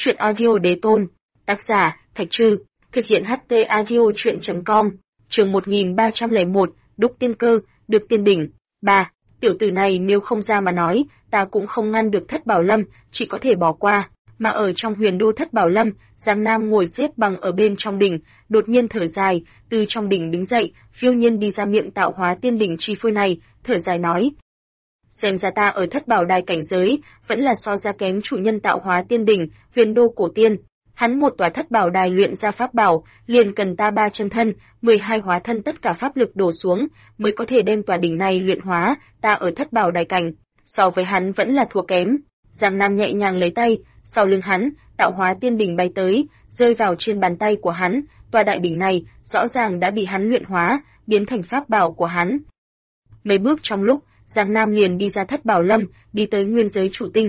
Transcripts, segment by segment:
Chuyện audio đế tôn. Tác giả, Thạch Trư. Thực hiện HT audio chuyện.com. Chương 1301, đúc tiên cơ, được tiên đỉnh. 3. Tiểu tử này nếu không ra mà nói, ta cũng không ngăn được Thất Bảo Lâm, chỉ có thể bỏ qua. Mà ở trong huyền đô Thất Bảo Lâm, Giang Nam ngồi xếp bằng ở bên trong đỉnh, đột nhiên thở dài, từ trong đỉnh đứng dậy, phiêu nhiên đi ra miệng tạo hóa tiên đỉnh chi phôi này, thở dài nói: xem ra ta ở Thất Bảo Đài cảnh giới, vẫn là so ra kém chủ nhân tạo hóa tiên đỉnh, huyền đô cổ tiên. Hắn một tòa Thất Bảo Đài luyện ra pháp bảo, liền cần ta 3 chân thân, 12 hóa thân tất cả pháp lực đổ xuống, mới có thể đem tòa đỉnh này luyện hóa, ta ở Thất Bảo Đài cảnh, so với hắn vẫn là thua kém. Giang Nam nhẹ nhàng lấy tay, sau lưng hắn, tạo hóa tiên đỉnh bay tới, rơi vào trên bàn tay của hắn, tòa đại đỉnh này rõ ràng đã bị hắn luyện hóa, biến thành pháp bảo của hắn. Mấy bước trong lúc, Giang Nam liền đi ra Thất Bảo Lâm, đi tới nguyên giới chủ tinh.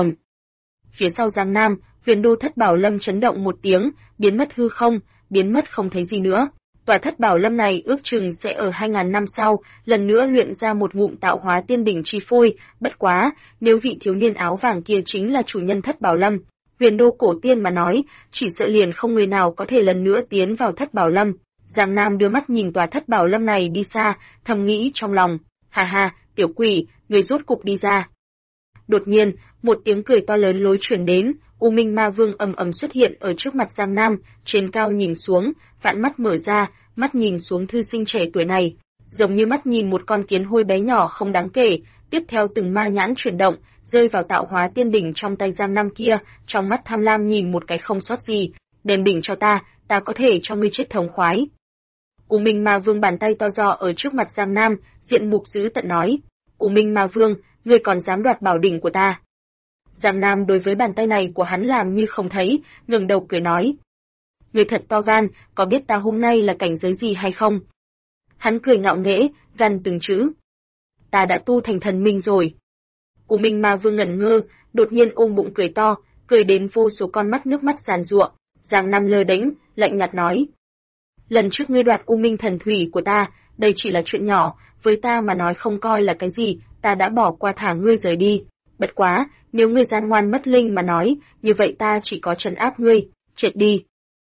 Phía sau Giang Nam, huyền đô Thất Bảo Lâm chấn động một tiếng, biến mất hư không, biến mất không thấy gì nữa. Tòa Thất Bảo Lâm này ước chừng sẽ ở 2000 năm sau, lần nữa luyện ra một ngụm tạo hóa tiên đỉnh chi phôi, bất quá, nếu vị thiếu niên áo vàng kia chính là chủ nhân Thất Bảo Lâm, huyền đô cổ tiên mà nói, chỉ sợ liền không người nào có thể lần nữa tiến vào Thất Bảo Lâm. Giang Nam đưa mắt nhìn tòa Thất Bảo Lâm này đi xa, thầm nghĩ trong lòng, ha ha, tiểu quỷ, người rốt cục đi ra. Đột nhiên, một tiếng cười to lớn lối truyền đến, U Minh Ma Vương ầm ầm xuất hiện ở trước mặt Giang Nam, trên cao nhìn xuống, vạn mắt mở ra, mắt nhìn xuống thư sinh trẻ tuổi này, giống như mắt nhìn một con kiến hôi bé nhỏ không đáng kể. Tiếp theo từng ma nhãn chuyển động, rơi vào tạo hóa tiên đỉnh trong tay Giang Nam kia, trong mắt tham lam nhìn một cái không sót gì, đem đỉnh cho ta có thể cho ngươi chết thống khoái. U Minh Ma Vương bàn tay to do ở trước mặt Giang Nam, diện mục dữ tợn nói: U Minh Ma Vương, ngươi còn dám đoạt bảo đỉnh của ta? Giang Nam đối với bàn tay này của hắn làm như không thấy, ngẩng đầu cười nói: ngươi thật to gan, có biết ta hôm nay là cảnh giới gì hay không? Hắn cười ngạo nghễ, gằn từng chữ: ta đã tu thành thần minh rồi. U Minh Ma Vương ngẩn ngơ, đột nhiên ôm bụng cười to, cười đến vô số con mắt nước mắt giàn giụa. Giang Nam lơ đễnh, lạnh nhạt nói: lần trước ngươi đoạt U Minh thần thủy của ta, đây chỉ là chuyện nhỏ, với ta mà nói không coi là cái gì, ta đã bỏ qua thả ngươi rời đi. Bất quá, nếu ngươi gian ngoan mất linh mà nói, như vậy ta chỉ có trấn áp ngươi, chết đi.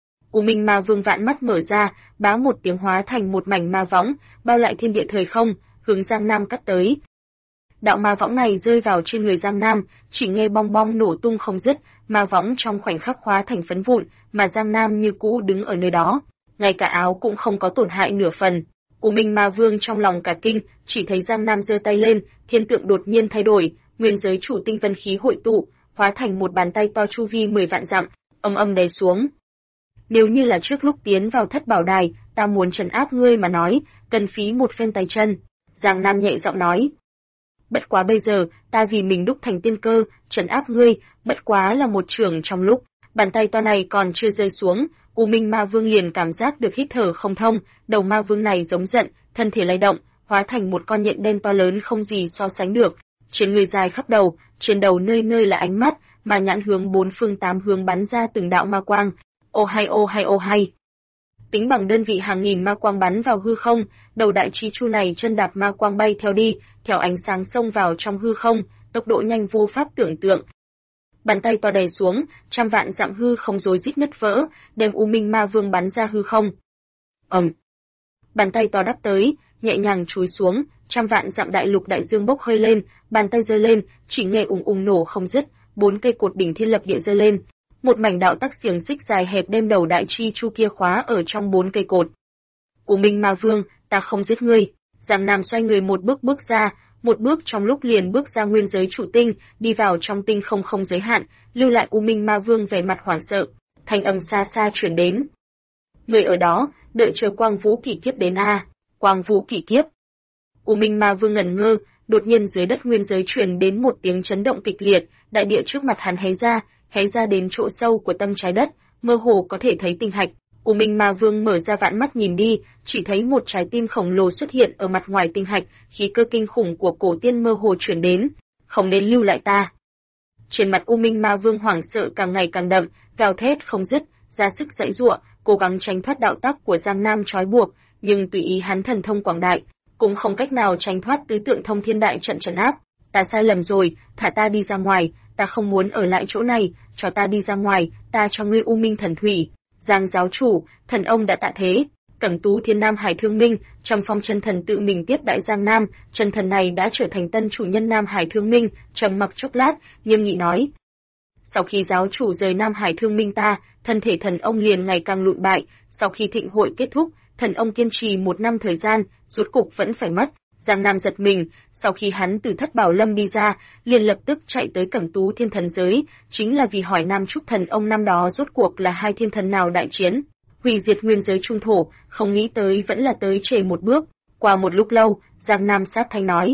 U Minh Ma Vương vạn mắt mở ra, bá một tiếng hóa thành một mảnh ma võng, bao lại thiên địa thời không, hướng Giang Nam cắt tới. Đạo ma võng này rơi vào trên người Giang Nam, chỉ nghe bong bong nổ tung không dứt, ma võng trong khoảnh khắc hóa thành phấn vụn, mà Giang Nam như cũ đứng ở nơi đó, ngay cả áo cũng không có tổn hại nửa phần. U Minh Ma Vương trong lòng cả kinh, chỉ thấy Giang Nam giơ tay lên, thiên tượng đột nhiên thay đổi, nguyên giới chủ tinh vân khí hội tụ, hóa thành một bàn tay to chu vi 10 vạn dặm, âm âm đè xuống. Nếu như là trước lúc tiến vào Thất Bảo Đài, ta muốn trấn áp ngươi mà nói, cần phí một phen tay chân. Giang Nam nhẹ giọng nói: bất quá bây giờ, ta vì mình đúc thành tiên cơ, trấn áp ngươi, bất quá là một chưởng trong lúc, bàn tay to này còn chưa rơi xuống, U Minh Ma Vương liền cảm giác được hít thở không thông, đầu ma vương này giống giận, thân thể lay động, hóa thành một con nhện đen to lớn không gì so sánh được, trên người dài khắp đầu, trên đầu nơi nơi là ánh mắt, mà nhãn hướng bốn phương tám hướng bắn ra từng đạo ma quang. Ô hay ô hay ô hay. Tính bằng đơn vị hàng nghìn ma quang bắn vào hư không, đầu đại chi chu này chân đạp ma quang bay theo đi, theo ánh sáng xông vào trong hư không, tốc độ nhanh vô pháp tưởng tượng. Bàn tay to đè xuống, trăm vạn dặm hư không rối rít nứt vỡ, đem U Minh Ma Vương bắn ra hư không. Bàn tay to đắp tới, nhẹ nhàng chúi xuống, trăm vạn dặm đại lục đại dương bốc hơi lên, bàn tay giơ lên, chỉ nghe ùng ùng nổ không dứt, 4 cây cột đỉnh thiên lập địa giơ lên. Một mảnh đạo tắc xiềng xích dài hẹp đem đầu đại chi chu kia khóa ở trong 4 cây cột. U Minh Ma Vương, ta không giết ngươi. Giang Nam xoay người một bước ra, một bước trong lúc liền bước ra nguyên giới chủ tinh, đi vào trong tinh không không giới hạn, lưu lại U Minh Ma Vương vẻ mặt hoảng sợ, thanh âm xa xa truyền đến: người ở đó, đợi chờ Quang Vũ Kỷ Kiếp đến a. Quang Vũ Kỷ Kiếp. U Minh Ma Vương ngẩn ngơ, đột nhiên dưới đất nguyên giới truyền đến một tiếng chấn động kịch liệt, đại địa trước mặt hắn hé ra đến chỗ sâu của tâm trái đất, mơ hồ có thể thấy tinh hạch. U Minh Ma Vương mở ra vạn mắt nhìn đi, chỉ thấy một trái tim khổng lồ xuất hiện ở mặt ngoài tinh hạch, khí cơ kinh khủng của cổ tiên mơ hồ truyền đến, không nên lưu lại ta. Trên mặt U Minh Ma Vương hoảng sợ càng ngày càng đậm, gào thét không dứt, ra sức giãy giụa, cố gắng tránh thoát đạo tắc của Giang Nam trói buộc, nhưng tùy ý hắn thần thông quảng đại, cũng không cách nào tránh thoát tứ tượng thông thiên đại trận trấn áp. Ta sai lầm rồi, thả ta đi ra ngoài, ta không muốn ở lại chỗ này, cho ta đi ra ngoài, ta cho ngươi U Minh Thần Thủy. Giang giáo chủ, thần ông đã tạ thế. Cẩm Tú Thiên Nam Hải Thương Minh, Trầm Phong chân thần tự mình tiếp đại Giang Nam, chân thần này đã trở thành tân chủ nhân Nam Hải Thương Minh. Trầm mặc chốc lát, nghiêm nghị nói: sau khi giáo chủ rời Nam Hải Thương Minh ta, thân thể thần ông liền ngày càng lụn bại. Sau khi thịnh hội kết thúc, thần ông kiên trì 1 năm thời gian, rốt cục vẫn phải mất. Giang Nam giật mình, sau khi hắn từ Thất Bảo Lâm đi ra, liền lập tức chạy tới Cẩm Tú Thiên Thần giới, chính là vì hỏi Nam Trúc thần ông năm đó rốt cuộc là hai thiên thần nào đại chiến, hủy diệt nguyên giới trung thổ, không nghĩ tới vẫn là tới trễ một bước. Qua một lúc lâu, Giang Nam sát thanh nói: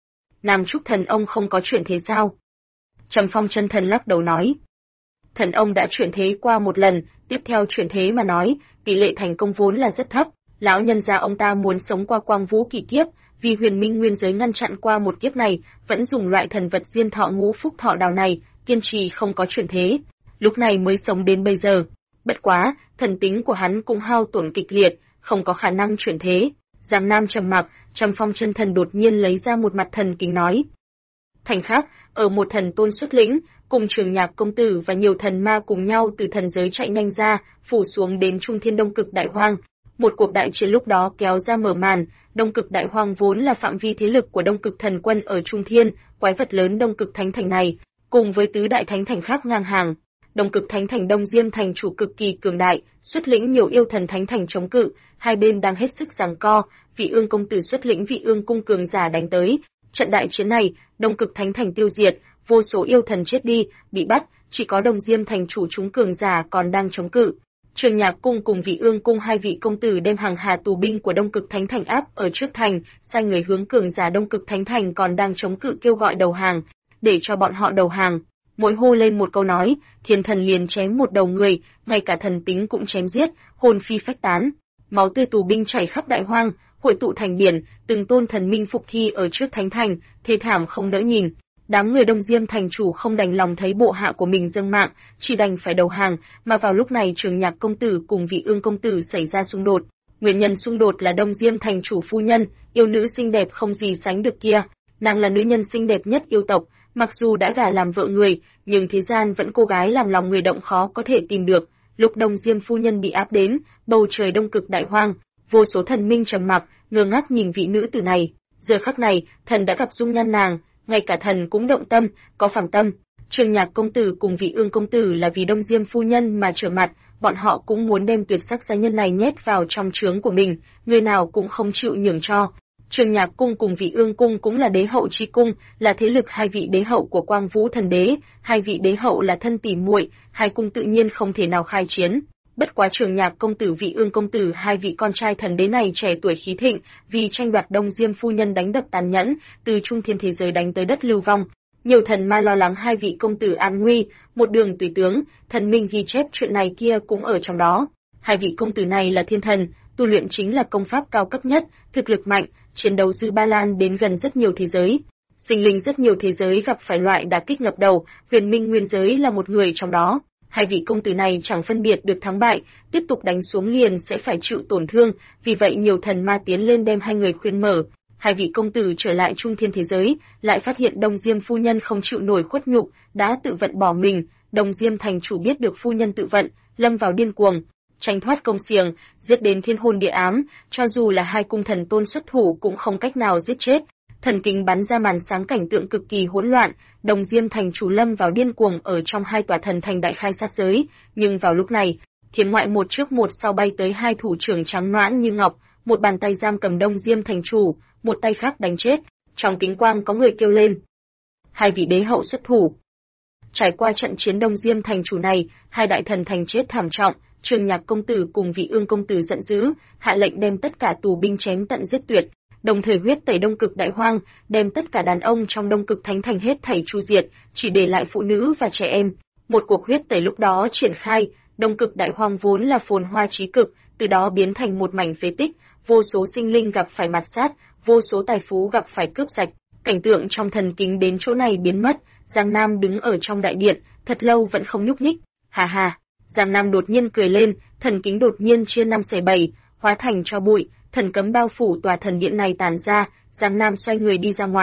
Nam Trúc thần ông không có chuyển thế sao? Trầm Phong chân thần lắc đầu nói: thần ông đã chuyển thế qua một lần, tiếp theo chuyển thế mà nói, tỷ lệ thành công vốn là rất thấp. Lão nhân gia ông ta muốn sống qua quang vũ kỳ kiếp, vì huyền minh nguyên giới ngăn chặn qua một kiếp này, vẫn dùng loại thần vật diên thọ ngũ phúc thọ đào này, kiên trì không có chuyển thế, lúc này mới sống đến bây giờ. Bất quá, thần tính của hắn cũng hao tổn kịch liệt, không có khả năng chuyển thế. Giang Nam trầm mặc, Trầm Phong chân thần đột nhiên lấy ra một mặt thần kính nói: thành khác, ở một thần tôn xuất lĩnh, cùng Trường Nhạc công tử và nhiều thần ma cùng nhau từ thần giới chạy nhanh ra, phủ xuống đến Trung Thiên Đông Cực Đại Hoang. Một cuộc đại chiến lúc đó kéo ra mở màn. Đông Cực Đại Hoang vốn là phạm vi thế lực của Đông Cực Thần Quân ở Trung Thiên, quái vật lớn Đông Cực Thánh Thành này, cùng với tứ đại thánh thành khác ngang hàng. Đông Cực Thánh Thành Đông Diêm thành chủ cực kỳ cường đại, xuất lĩnh nhiều yêu thần thánh thành chống cự, hai bên đang hết sức giằng co. Vị Ương công tử xuất lĩnh Vị Ương cung cường giả đánh tới. Trận đại chiến này, Đông Cực Thánh Thành tiêu diệt, vô số yêu thần chết đi, bị bắt, chỉ có Đông Diêm thành chủ chúng cường giả còn đang chống cự. Trường Nhạc cung cùng Vị Ương cung hai vị công tử đem hàng hà tù binh của Đông Cực Thánh Thành áp ở trước thành, sai người hướng cường giả Đông Cực Thánh Thành còn đang chống cự kêu gọi đầu hàng, để cho bọn họ đầu hàng. Mỗi hô lên một câu nói, thiên thần liền chém một đầu người, ngay cả thần tính cũng chém giết, hồn phi phách tán. Máu tươi tù binh chảy khắp đại hoang, hội tụ thành biển, từng tôn thần minh phục thi ở trước thánh thành, thê thảm không đỡ nhìn. Đám người Đông Diêm thành chủ không đành lòng thấy bộ hạ của mình dâng mạng, chỉ đành phải đầu hàng, mà vào lúc này Trường Nhạc công tử cùng Vị Ương công tử xảy ra xung đột. Nguyên nhân xung đột là Đông Diêm thành chủ phu nhân, yêu nữ xinh đẹp không gì sánh được kia, nàng là nữ nhân xinh đẹp nhất yêu tộc, mặc dù đã gả làm vợ người, nhưng thế gian vẫn cô gái làm lòng người động khó có thể tìm được. Lúc Đông Diêm phu nhân bị áp đến, bầu trời Đông Cực Đại Hoang, vô số thần minh trầm mặc, ngơ ngác nhìn vị nữ tử này. Giờ khắc này, thần đã gặp dung nhan nàng, ngay cả thần cũng động tâm, có phàm tâm. Trường Nhạc công tử cùng Vị Ương công tử là vì Đông Diêm phu nhân mà trở mặt, bọn họ cũng muốn đem tuyệt sắc gia nhân này nhét vào trong trướng của mình, người nào cũng không chịu nhường cho. Trường Nhạc cung cùng Vị Ương cung cũng là đế hậu chi cung, là thế lực hai vị đế hậu của Quang Vũ thần đế, hai vị đế hậu là thân tỉ muội, hai cung tự nhiên không thể nào khai chiến. Bất quá Trường Nhạc công tử Vị Ương công tử hai vị con trai thần đế này trẻ tuổi khí thịnh, vì tranh đoạt Đông Diêm phu nhân đánh đập tàn nhẫn, từ trung thiên thế giới đánh tới đất lưu vong. Nhiều thần ma lo lắng hai vị công tử an nguy, một đường tùy tướng, thần minh ghi chép chuyện này kia cũng ở trong đó. Hai vị công tử này là thiên thần, tu luyện chính là công pháp cao cấp nhất, thực lực mạnh, chiến đấu dư ba lan đến gần rất nhiều thế giới. Sinh linh rất nhiều thế giới gặp phải loại đả kích ngập đầu, huyền minh nguyên giới là một người trong đó. Hai vị công tử này chẳng phân biệt được thắng bại, tiếp tục đánh xuống liền sẽ phải chịu tổn thương, vì vậy nhiều thần ma tiến lên đem hai người khuyên mở. Hai vị công tử trở lại trung thiên thế giới, lại phát hiện Đông Diêm phu nhân không chịu nổi khuất nhục, đã tự vận bỏ mình. Đông Diêm thành chủ biết được phu nhân tự vận, lâm vào điên cuồng, tranh thoát công xiềng, giết đến thiên hồn địa ám, cho dù là hai cung thần tôn xuất thủ cũng không cách nào giết chết. Thần kính bắn ra màn sáng cảnh tượng cực kỳ hỗn loạn, Đông Diêm thành chủ lâm vào điên cuồng ở trong hai tòa thần thành đại khai sát giới, nhưng vào lúc này, Thiểm ngoại một trước một sau bay tới hai thủ trưởng trắng nõn như ngọc, một bàn tay giam cầm Đông Diêm thành chủ, một tay khác đánh chết. Trong kính quang có người kêu lên: hai vị đế hậu xuất thủ. Trải qua trận chiến Đông Diêm thành chủ này, hai đại thần thành chết thảm trọng. Trường Nhạc công tử cùng Vị Ương công tử giận dữ, hạ lệnh đem tất cả tù binh chém tận giết tuyệt, đồng thời huyết tẩy Đông Cực Đại Hoang, đem tất cả đàn ông trong Đông Cực Thánh Thành hết thảy tru diệt, chỉ để lại phụ nữ và trẻ em. Một cuộc huyết tẩy lúc đó triển khai, Đông Cực Đại Hoang vốn là phồn hoa chí cực, từ đó biến thành một mảnh phế tích, vô số sinh linh gặp phải mạt sát, vô số tài phú gặp phải cướp sạch. Cảnh tượng trong thần kính đến chỗ này biến mất. Giang Nam đứng ở trong đại điện, thật lâu vẫn không nhúc nhích. Hà hà. Giang Nam đột nhiên cười lên, thần kính đột nhiên chia 5/7, hóa thành tro bụi, thần cấm bao phủ tòa thần điện này tàn ra. Giang Nam xoay người đi ra ngoài.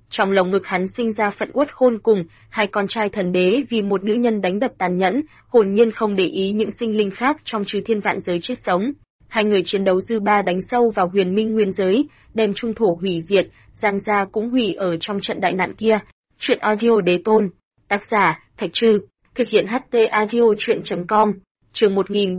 Trong lồng ngực hắn sinh ra phẫn uất khôn cùng, hai con trai thần đế vì một nữ nhân đánh đập tàn nhẫn, hồn nhiên không để ý những sinh linh khác trong chư thiên vạn giới chết sống. Hai người chiến đấu dư ba đánh sâu vào huyền minh nguyên giới, đem trung thổ hủy diệt, Giang gia cũng hủy ở trong trận đại nạn kia. Truyện audio đế tôn. Tác giả, Thạch Trư. Thực hiện HT audio truyện.com. Chương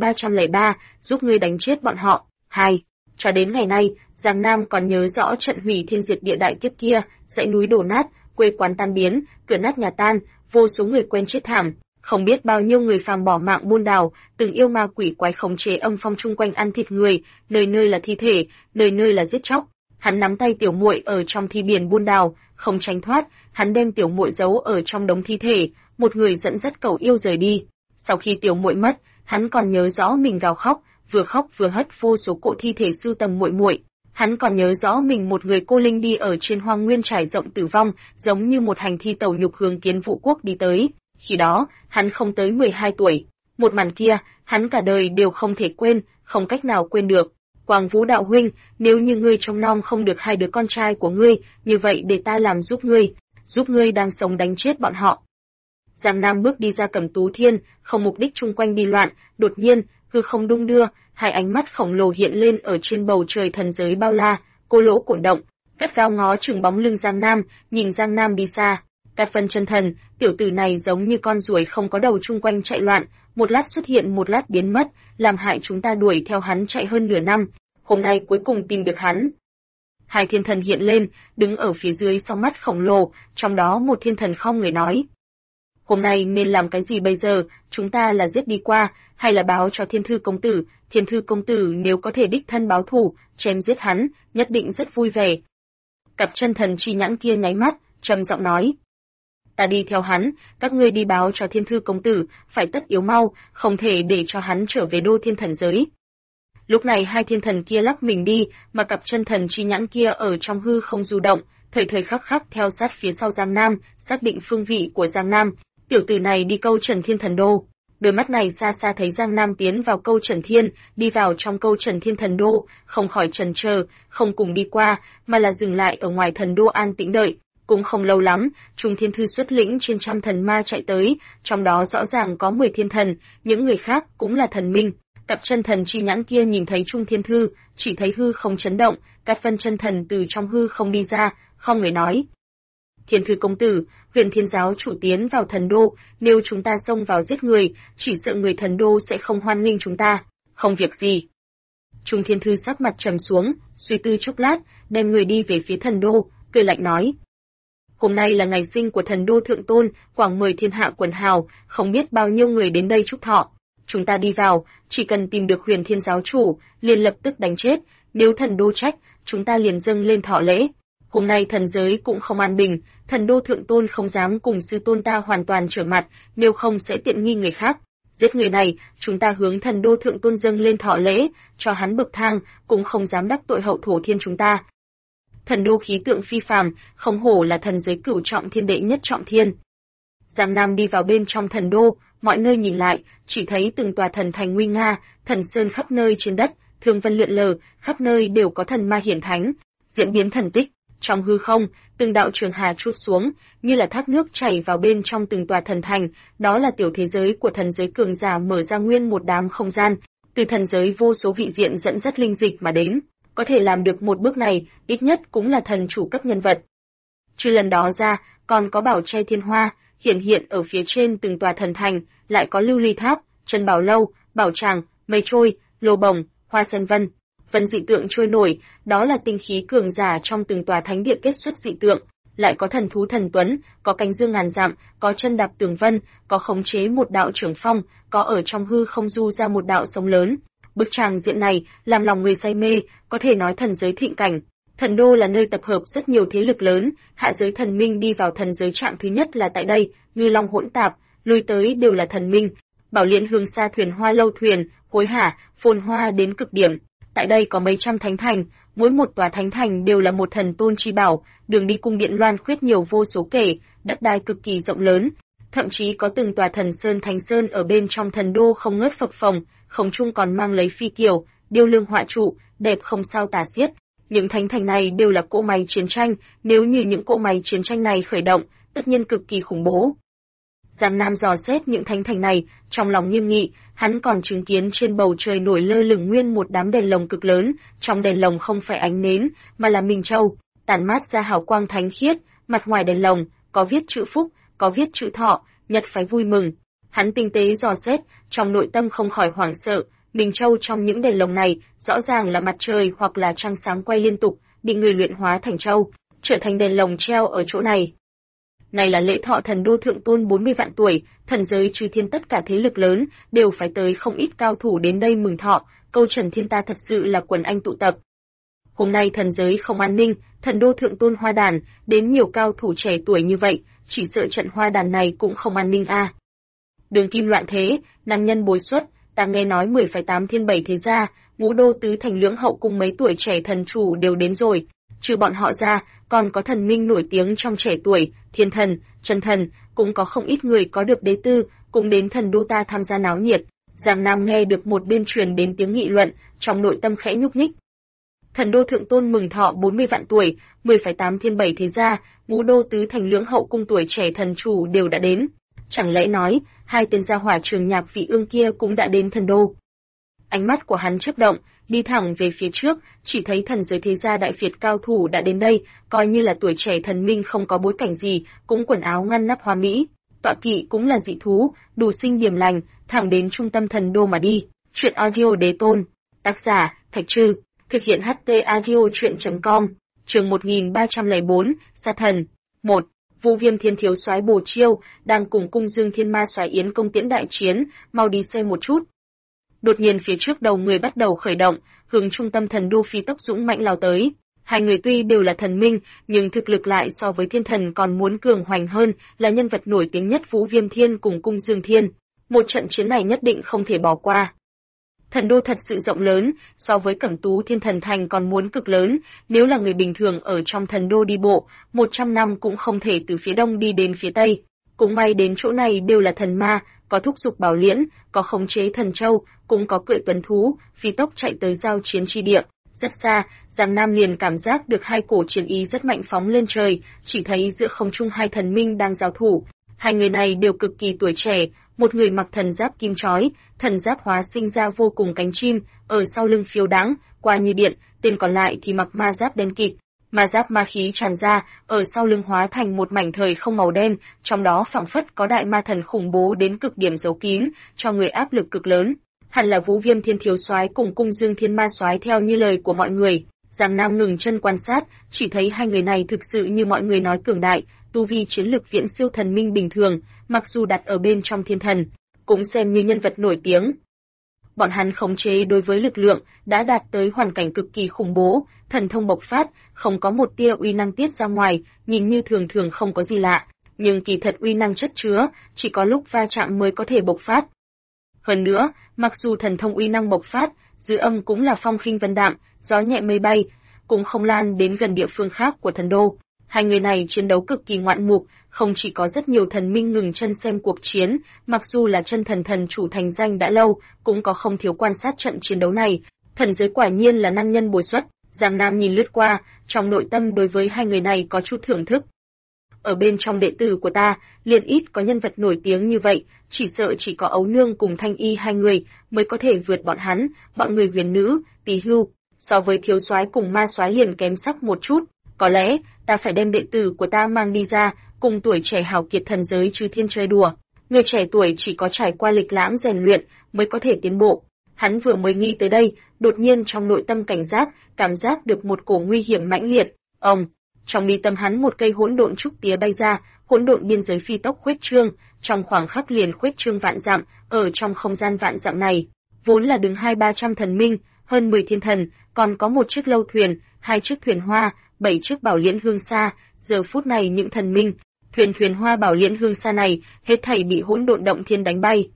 1303, giúp ngươi đánh chết bọn họ. 2. Cho đến ngày nay, Giang Nam còn nhớ rõ trận hủy thiên diệt địa đại kiếp kia, dãy núi đổ nát, quê quán tan biến, cửa nát nhà tan, vô số người quen chết thảm, không biết bao nhiêu người phàm bỏ mạng buôn đào, từng yêu ma quỷ quái khống chế âm phong chung quanh ăn thịt người, nơi nơi là thi thể, nơi nơi là giết chóc. Hắn nắm tay tiểu muội ở trong thi biển buôn đào, không tránh thoát, hắn đem tiểu muội giấu ở trong đống thi thể, một người dẫn dắt cậu yêu rời đi. Sau khi tiểu muội mất, hắn còn nhớ rõ mình gào khóc vừa hất vô số cỗ thi thể sưu tầm muội muội. Hắn còn nhớ rõ mình một người cô linh đi ở trên hoang nguyên trải rộng tử vong, giống như một hành thi tẩu nhục hướng Kiến Vũ quốc đi tới. Khi đó, hắn không tới 12 tuổi. Một màn kia, hắn cả đời đều không thể quên, không cách nào quên được. Quang Vũ đạo huynh, nếu như ngươi trông nom không được hai đứa con trai của ngươi, như vậy để ta làm giúp ngươi đang sống đánh chết bọn họ. Giang Nam bước đi ra Cẩm Tú Thiên, không mục đích chung quanh đi loạn, đột nhiên, hư không đung đưa, hai ánh mắt khổng lồ hiện lên ở trên bầu trời thần giới bao la, cô lỗ cổ động, cất cao ngó chừng bóng lưng Giang Nam, nhìn Giang Nam đi xa. Cát Vân chân thần, tiểu tử này giống như con ruồi không có đầu chung quanh chạy loạn, một lát xuất hiện một lát biến mất, làm hại chúng ta đuổi theo hắn chạy hơn nửa năm, hôm nay cuối cùng tìm được hắn. Hai thiên thần hiện lên, đứng ở phía dưới sau mắt khổng lồ, trong đó một thiên thần không người nói. Hôm nay nên làm cái gì bây giờ, chúng ta là giết đi qua, hay là báo cho Thiên Thư công tử, Thiên Thư công tử nếu có thể đích thân báo thù, chém giết hắn, nhất định rất vui vẻ. Cặp chân thần chi nhãn kia nháy mắt, trầm giọng nói. Ta đi theo hắn, các ngươi đi báo cho Thiên Thư công tử, phải tất yếu mau, không thể để cho hắn trở về đô thiên thần giới. Lúc này hai thiên thần kia lắc mình đi, mà cặp chân thần chi nhãn kia ở trong hư không du động, thời thời khắc khắc theo sát phía sau Giang Nam, xác định phương vị của Giang Nam. Tiểu tử này đi câu Trần Thiên Thần Đô. Đôi mắt này xa xa thấy Giang Nam tiến vào câu Trần Thiên, đi vào trong câu Trần Thiên Thần Đô, không khỏi chần chờ, không cùng đi qua, mà là dừng lại ở ngoài thần đô an tĩnh đợi. Cũng không lâu lắm, Trung Thiên Thư xuất lĩnh trên trăm thần ma chạy tới, trong đó rõ ràng có 10 thiên thần, những người khác cũng là thần minh. Cặp chân thần chi nhãn kia nhìn thấy Trung Thiên Thư, chỉ thấy hư không chấn động, Cát Vân chân thần từ trong hư không đi ra, không người nói. Thiên Thư công tử, Huyền Thiên giáo chủ tiến vào thần đô, nếu chúng ta xông vào giết người, chỉ sợ người thần đô sẽ không hoan nghênh chúng ta. Không việc gì. Trung Thiên Thư sắc mặt trầm xuống, suy tư chốc lát, đem người đi về phía thần đô, cười lạnh nói. Hôm nay là ngày sinh của thần đô thượng tôn, quảng mời thiên hạ quần hào, không biết bao nhiêu người đến đây chúc thọ. Chúng ta đi vào, chỉ cần tìm được Huyền Thiên giáo chủ, liền lập tức đánh chết, nếu thần đô trách, chúng ta liền dâng lên thọ lễ. Hôm nay thần giới cũng không an bình, thần đô thượng tôn không dám cùng sư tôn ta hoàn toàn trở mặt, nếu không sẽ tiện nghi người khác. Giết người này, chúng ta hướng thần đô thượng tôn dâng lên thọ lễ, cho hắn bậc thang, cũng không dám đắc tội hậu thổ thiên chúng ta. Thần đô khí tượng phi phàm, không hổ là thần giới cửu trọng thiên đệ nhất trọng thiên. Giang Nam đi vào bên trong thần đô, mọi nơi nhìn lại, chỉ thấy từng tòa thần thành nguy nga, thần sơn khắp nơi trên đất, thương vân lượn lờ, khắp nơi đều có thần ma hiển thánh, diễn biến thần tích. Trong hư không, từng đạo trường hà trút xuống, như là thác nước chảy vào bên trong từng tòa thần thành, đó là tiểu thế giới của thần giới cường giả mở ra nguyên một đám không gian, từ thần giới vô số vị diện dẫn dắt linh dịch mà đến, có thể làm được một bước này, ít nhất cũng là thần chủ cấp nhân vật. Trừ lần đó ra, còn có bảo tre thiên hoa, hiện ở phía trên từng tòa thần thành, lại có lưu ly tháp, chân bảo lâu, bảo tràng, mây trôi, lô bồng, hoa sen vân. Vân dị tượng trôi nổi, đó là tinh khí cường giả trong từng tòa thánh địa kết xuất dị tượng, lại có thần thú thần tuấn, có cánh dương ngàn dặm, có chân đạp tường vân, có khống chế một đạo trưởng phong, có ở trong hư không du ra một đạo sóng lớn. Bức tràng diện này làm lòng người say mê, có thể nói thần giới thịnh cảnh. Thần đô là nơi tập hợp rất nhiều thế lực lớn, hạ giới thần minh đi vào thần giới trạm thứ nhất là tại đây, Ngư Long hỗn tạp, lui tới đều là thần minh. Bảo Liên Hương Sa thuyền hoa lâu thuyền, hối hả, phồn hoa đến cực điểm. Tại đây có mấy trăm thánh thành, mỗi một tòa thánh thành đều là một thần tôn chi bảo, đường đi cung điện loan khuyết nhiều vô số kể, đất đai cực kỳ rộng lớn, thậm chí có từng tòa thần sơn thánh sơn ở bên trong thần đô không ngớt phập phồng, không trung còn mang lấy phi kiều, điêu lương họa trụ, đẹp không sao tả xiết. Những thánh thành này đều là cỗ máy chiến tranh, nếu như những cỗ máy chiến tranh này khởi động, tất nhiên cực kỳ khủng bố. Giang Nam dò xét những thánh thành này, trong lòng nghiêm nghị, hắn còn chứng kiến trên bầu trời nổi lơ lửng nguyên một đám đèn lồng cực lớn, trong đèn lồng không phải ánh nến, mà là minh châu, tản mát ra hào quang thánh khiết, mặt ngoài đèn lồng có viết chữ phúc, có viết chữ thọ, nhật phái vui mừng. Hắn tinh tế dò xét, trong nội tâm không khỏi hoảng sợ, minh châu trong những đèn lồng này rõ ràng là mặt trời hoặc là trăng sáng quay liên tục, bị người luyện hóa thành châu, trở thành đèn lồng treo ở chỗ này. Này là lễ thọ thần đô thượng tôn 40 vạn tuổi, thần giới trừ thiên tất cả thế lực lớn đều phải tới không ít cao thủ đến đây mừng thọ, câu trần thiên ta thật sự là quần anh tụ tập. Hôm nay thần giới không an ninh, thần đô thượng tôn hoa đàn, đến nhiều cao thủ trẻ tuổi như vậy, chỉ sợ trận hoa đàn này cũng không an ninh a. Đường kim loạn thế, năng nhân bối xuất, ta nghe nói 10,8 thiên 7 thế gia, ngũ đô tứ thành lưỡng hậu cùng mấy tuổi trẻ thần chủ đều đến rồi. Trừ bọn họ ra, còn có thần minh nổi tiếng trong trẻ tuổi, thiên thần, chân thần, cũng có không ít người có được đế tư, cũng đến thần đô ta tham gia náo nhiệt. Giang Nam nghe được một bên truyền đến tiếng nghị luận, trong nội tâm khẽ nhúc nhích. Thần đô thượng tôn mừng thọ 40 vạn tuổi, 10,8 thiên 7 thế gia, ngũ đô tứ thành lưỡng hậu cung tuổi trẻ thần chủ đều đã đến. Chẳng lẽ nói, hai tên gia hỏa trường nhạc vị ương kia cũng đã đến thần đô? Ánh mắt của hắn chớp động, đi thẳng về phía trước, chỉ thấy thần giới thế gia đại phiệt cao thủ đã đến đây, coi như là tuổi trẻ thần minh không có bối cảnh gì, cũng quần áo ngăn nắp hoa mỹ, tọa kỵ cũng là dị thú, đủ sinh điểm lành, thẳng đến trung tâm thần đô mà đi. Chuyện audio đế tôn, tác giả Thạch Trư, thực hiện HT audio truyện.com, chương 1304, Sa thần. 1. Vũ Viêm Thiên thiếu soái Bồ Chiêu đang cùng Cung Dương Thiên Ma soái Yến Công Tiễn đại chiến, mau đi xem một chút. Đột nhiên phía trước đầu người bắt đầu khởi động, hướng trung tâm thần đô phi tốc dũng mạnh lao tới. Hai người tuy đều là thần minh, nhưng thực lực lại so với thiên thần còn muốn cường hoành hơn, là nhân vật nổi tiếng nhất Vũ Viêm Thiên cùng Cung Dương Thiên. Một trận chiến này nhất định không thể bỏ qua. Thần đô thật sự rộng lớn, so với Cẩm Tú Thiên Thần Thành còn muốn cực lớn, nếu là người bình thường ở trong thần đô đi bộ, 100 năm cũng không thể từ phía đông đi đến phía tây. Cũng may đến chỗ này đều là thần ma, có thúc dục bảo liễn, có khống chế thần châu, cũng có cưỡi tuấn thú, phi tốc chạy tới giao chiến chi địa. Rất xa, Giang Nam liền cảm giác được hai cổ chiến ý rất mạnh phóng lên trời, chỉ thấy giữa không trung hai thần minh đang giao thủ. Hai người này đều cực kỳ tuổi trẻ, một người mặc thần giáp kim chói, thần giáp hóa sinh ra vô cùng cánh chim, ở sau lưng phiêu đáng, qua như điện, tên còn lại thì mặc ma giáp đen kịt. Ma giáp ma khí tràn ra, ở sau lưng hóa thành một mảnh thời không màu đen, trong đó phảng phất có đại ma thần khủng bố đến cực điểm giấu kín, cho người áp lực cực lớn. Hẳn là Vũ Viêm Thiên thiếu soái cùng Cung Dương Thiên Ma soái theo như lời của mọi người. Giang Nam ngừng chân quan sát, chỉ thấy hai người này thực sự như mọi người nói cường đại, tu vi chiến lực viễn siêu thần minh bình thường, mặc dù đặt ở bên trong thiên thần, cũng xem như nhân vật nổi tiếng. Bọn hắn khống chế đối với lực lượng đã đạt tới hoàn cảnh cực kỳ khủng bố, thần thông bộc phát, không có một tia uy năng tiết ra ngoài, nhìn như thường thường không có gì lạ, nhưng kỳ thật uy năng chất chứa, chỉ có lúc va chạm mới có thể bộc phát. Hơn nữa, mặc dù thần thông uy năng bộc phát, dư âm cũng là phong khinh vân đạm, gió nhẹ mây bay, cũng không lan đến gần địa phương khác của thần đô. Hai người này chiến đấu cực kỳ ngoạn mục, không chỉ có rất nhiều thần minh ngừng chân xem cuộc chiến, mặc dù là chân thần thần chủ thành danh đã lâu, cũng có không thiếu quan sát trận chiến đấu này. Thần giới quả nhiên là năng nhân bồi xuất, Giang Nam nhìn lướt qua, trong nội tâm đối với hai người này có chút thưởng thức. Ở bên trong đệ tử của ta, liền ít có nhân vật nổi tiếng như vậy, chỉ sợ chỉ có Ấu Nương cùng Thanh Y hai người mới có thể vượt bọn hắn, bọn người huyền nữ, Tỳ Hưu, so với thiếu soái cùng ma soái liền kém sắc một chút. Có lẽ, ta phải đem đệ tử của ta mang đi ra, cùng tuổi trẻ hào kiệt thần giới chư thiên chơi đùa. Người trẻ tuổi chỉ có trải qua lịch lãm rèn luyện mới có thể tiến bộ. Hắn vừa mới nghĩ tới đây, đột nhiên trong nội tâm cảnh giác, cảm giác được một cổ nguy hiểm mãnh liệt. Trong mi tâm hắn một cây hỗn độn trúc tía bay ra, hỗn độn biên giới phi tốc khuếch trương, trong khoảng khắc liền khuếch trương vạn dặm, ở trong không gian vạn dặm này, vốn là đứng 200-300 thần minh, hơn 10 thiên thần, còn có một chiếc lâu thuyền, 2 chiếc thuyền hoa, 7 chiếc bảo liễn hương xa, giờ phút này những thần minh, thuyền hoa bảo liễn hương xa này, hết thảy bị hỗn độn động thiên đánh bay.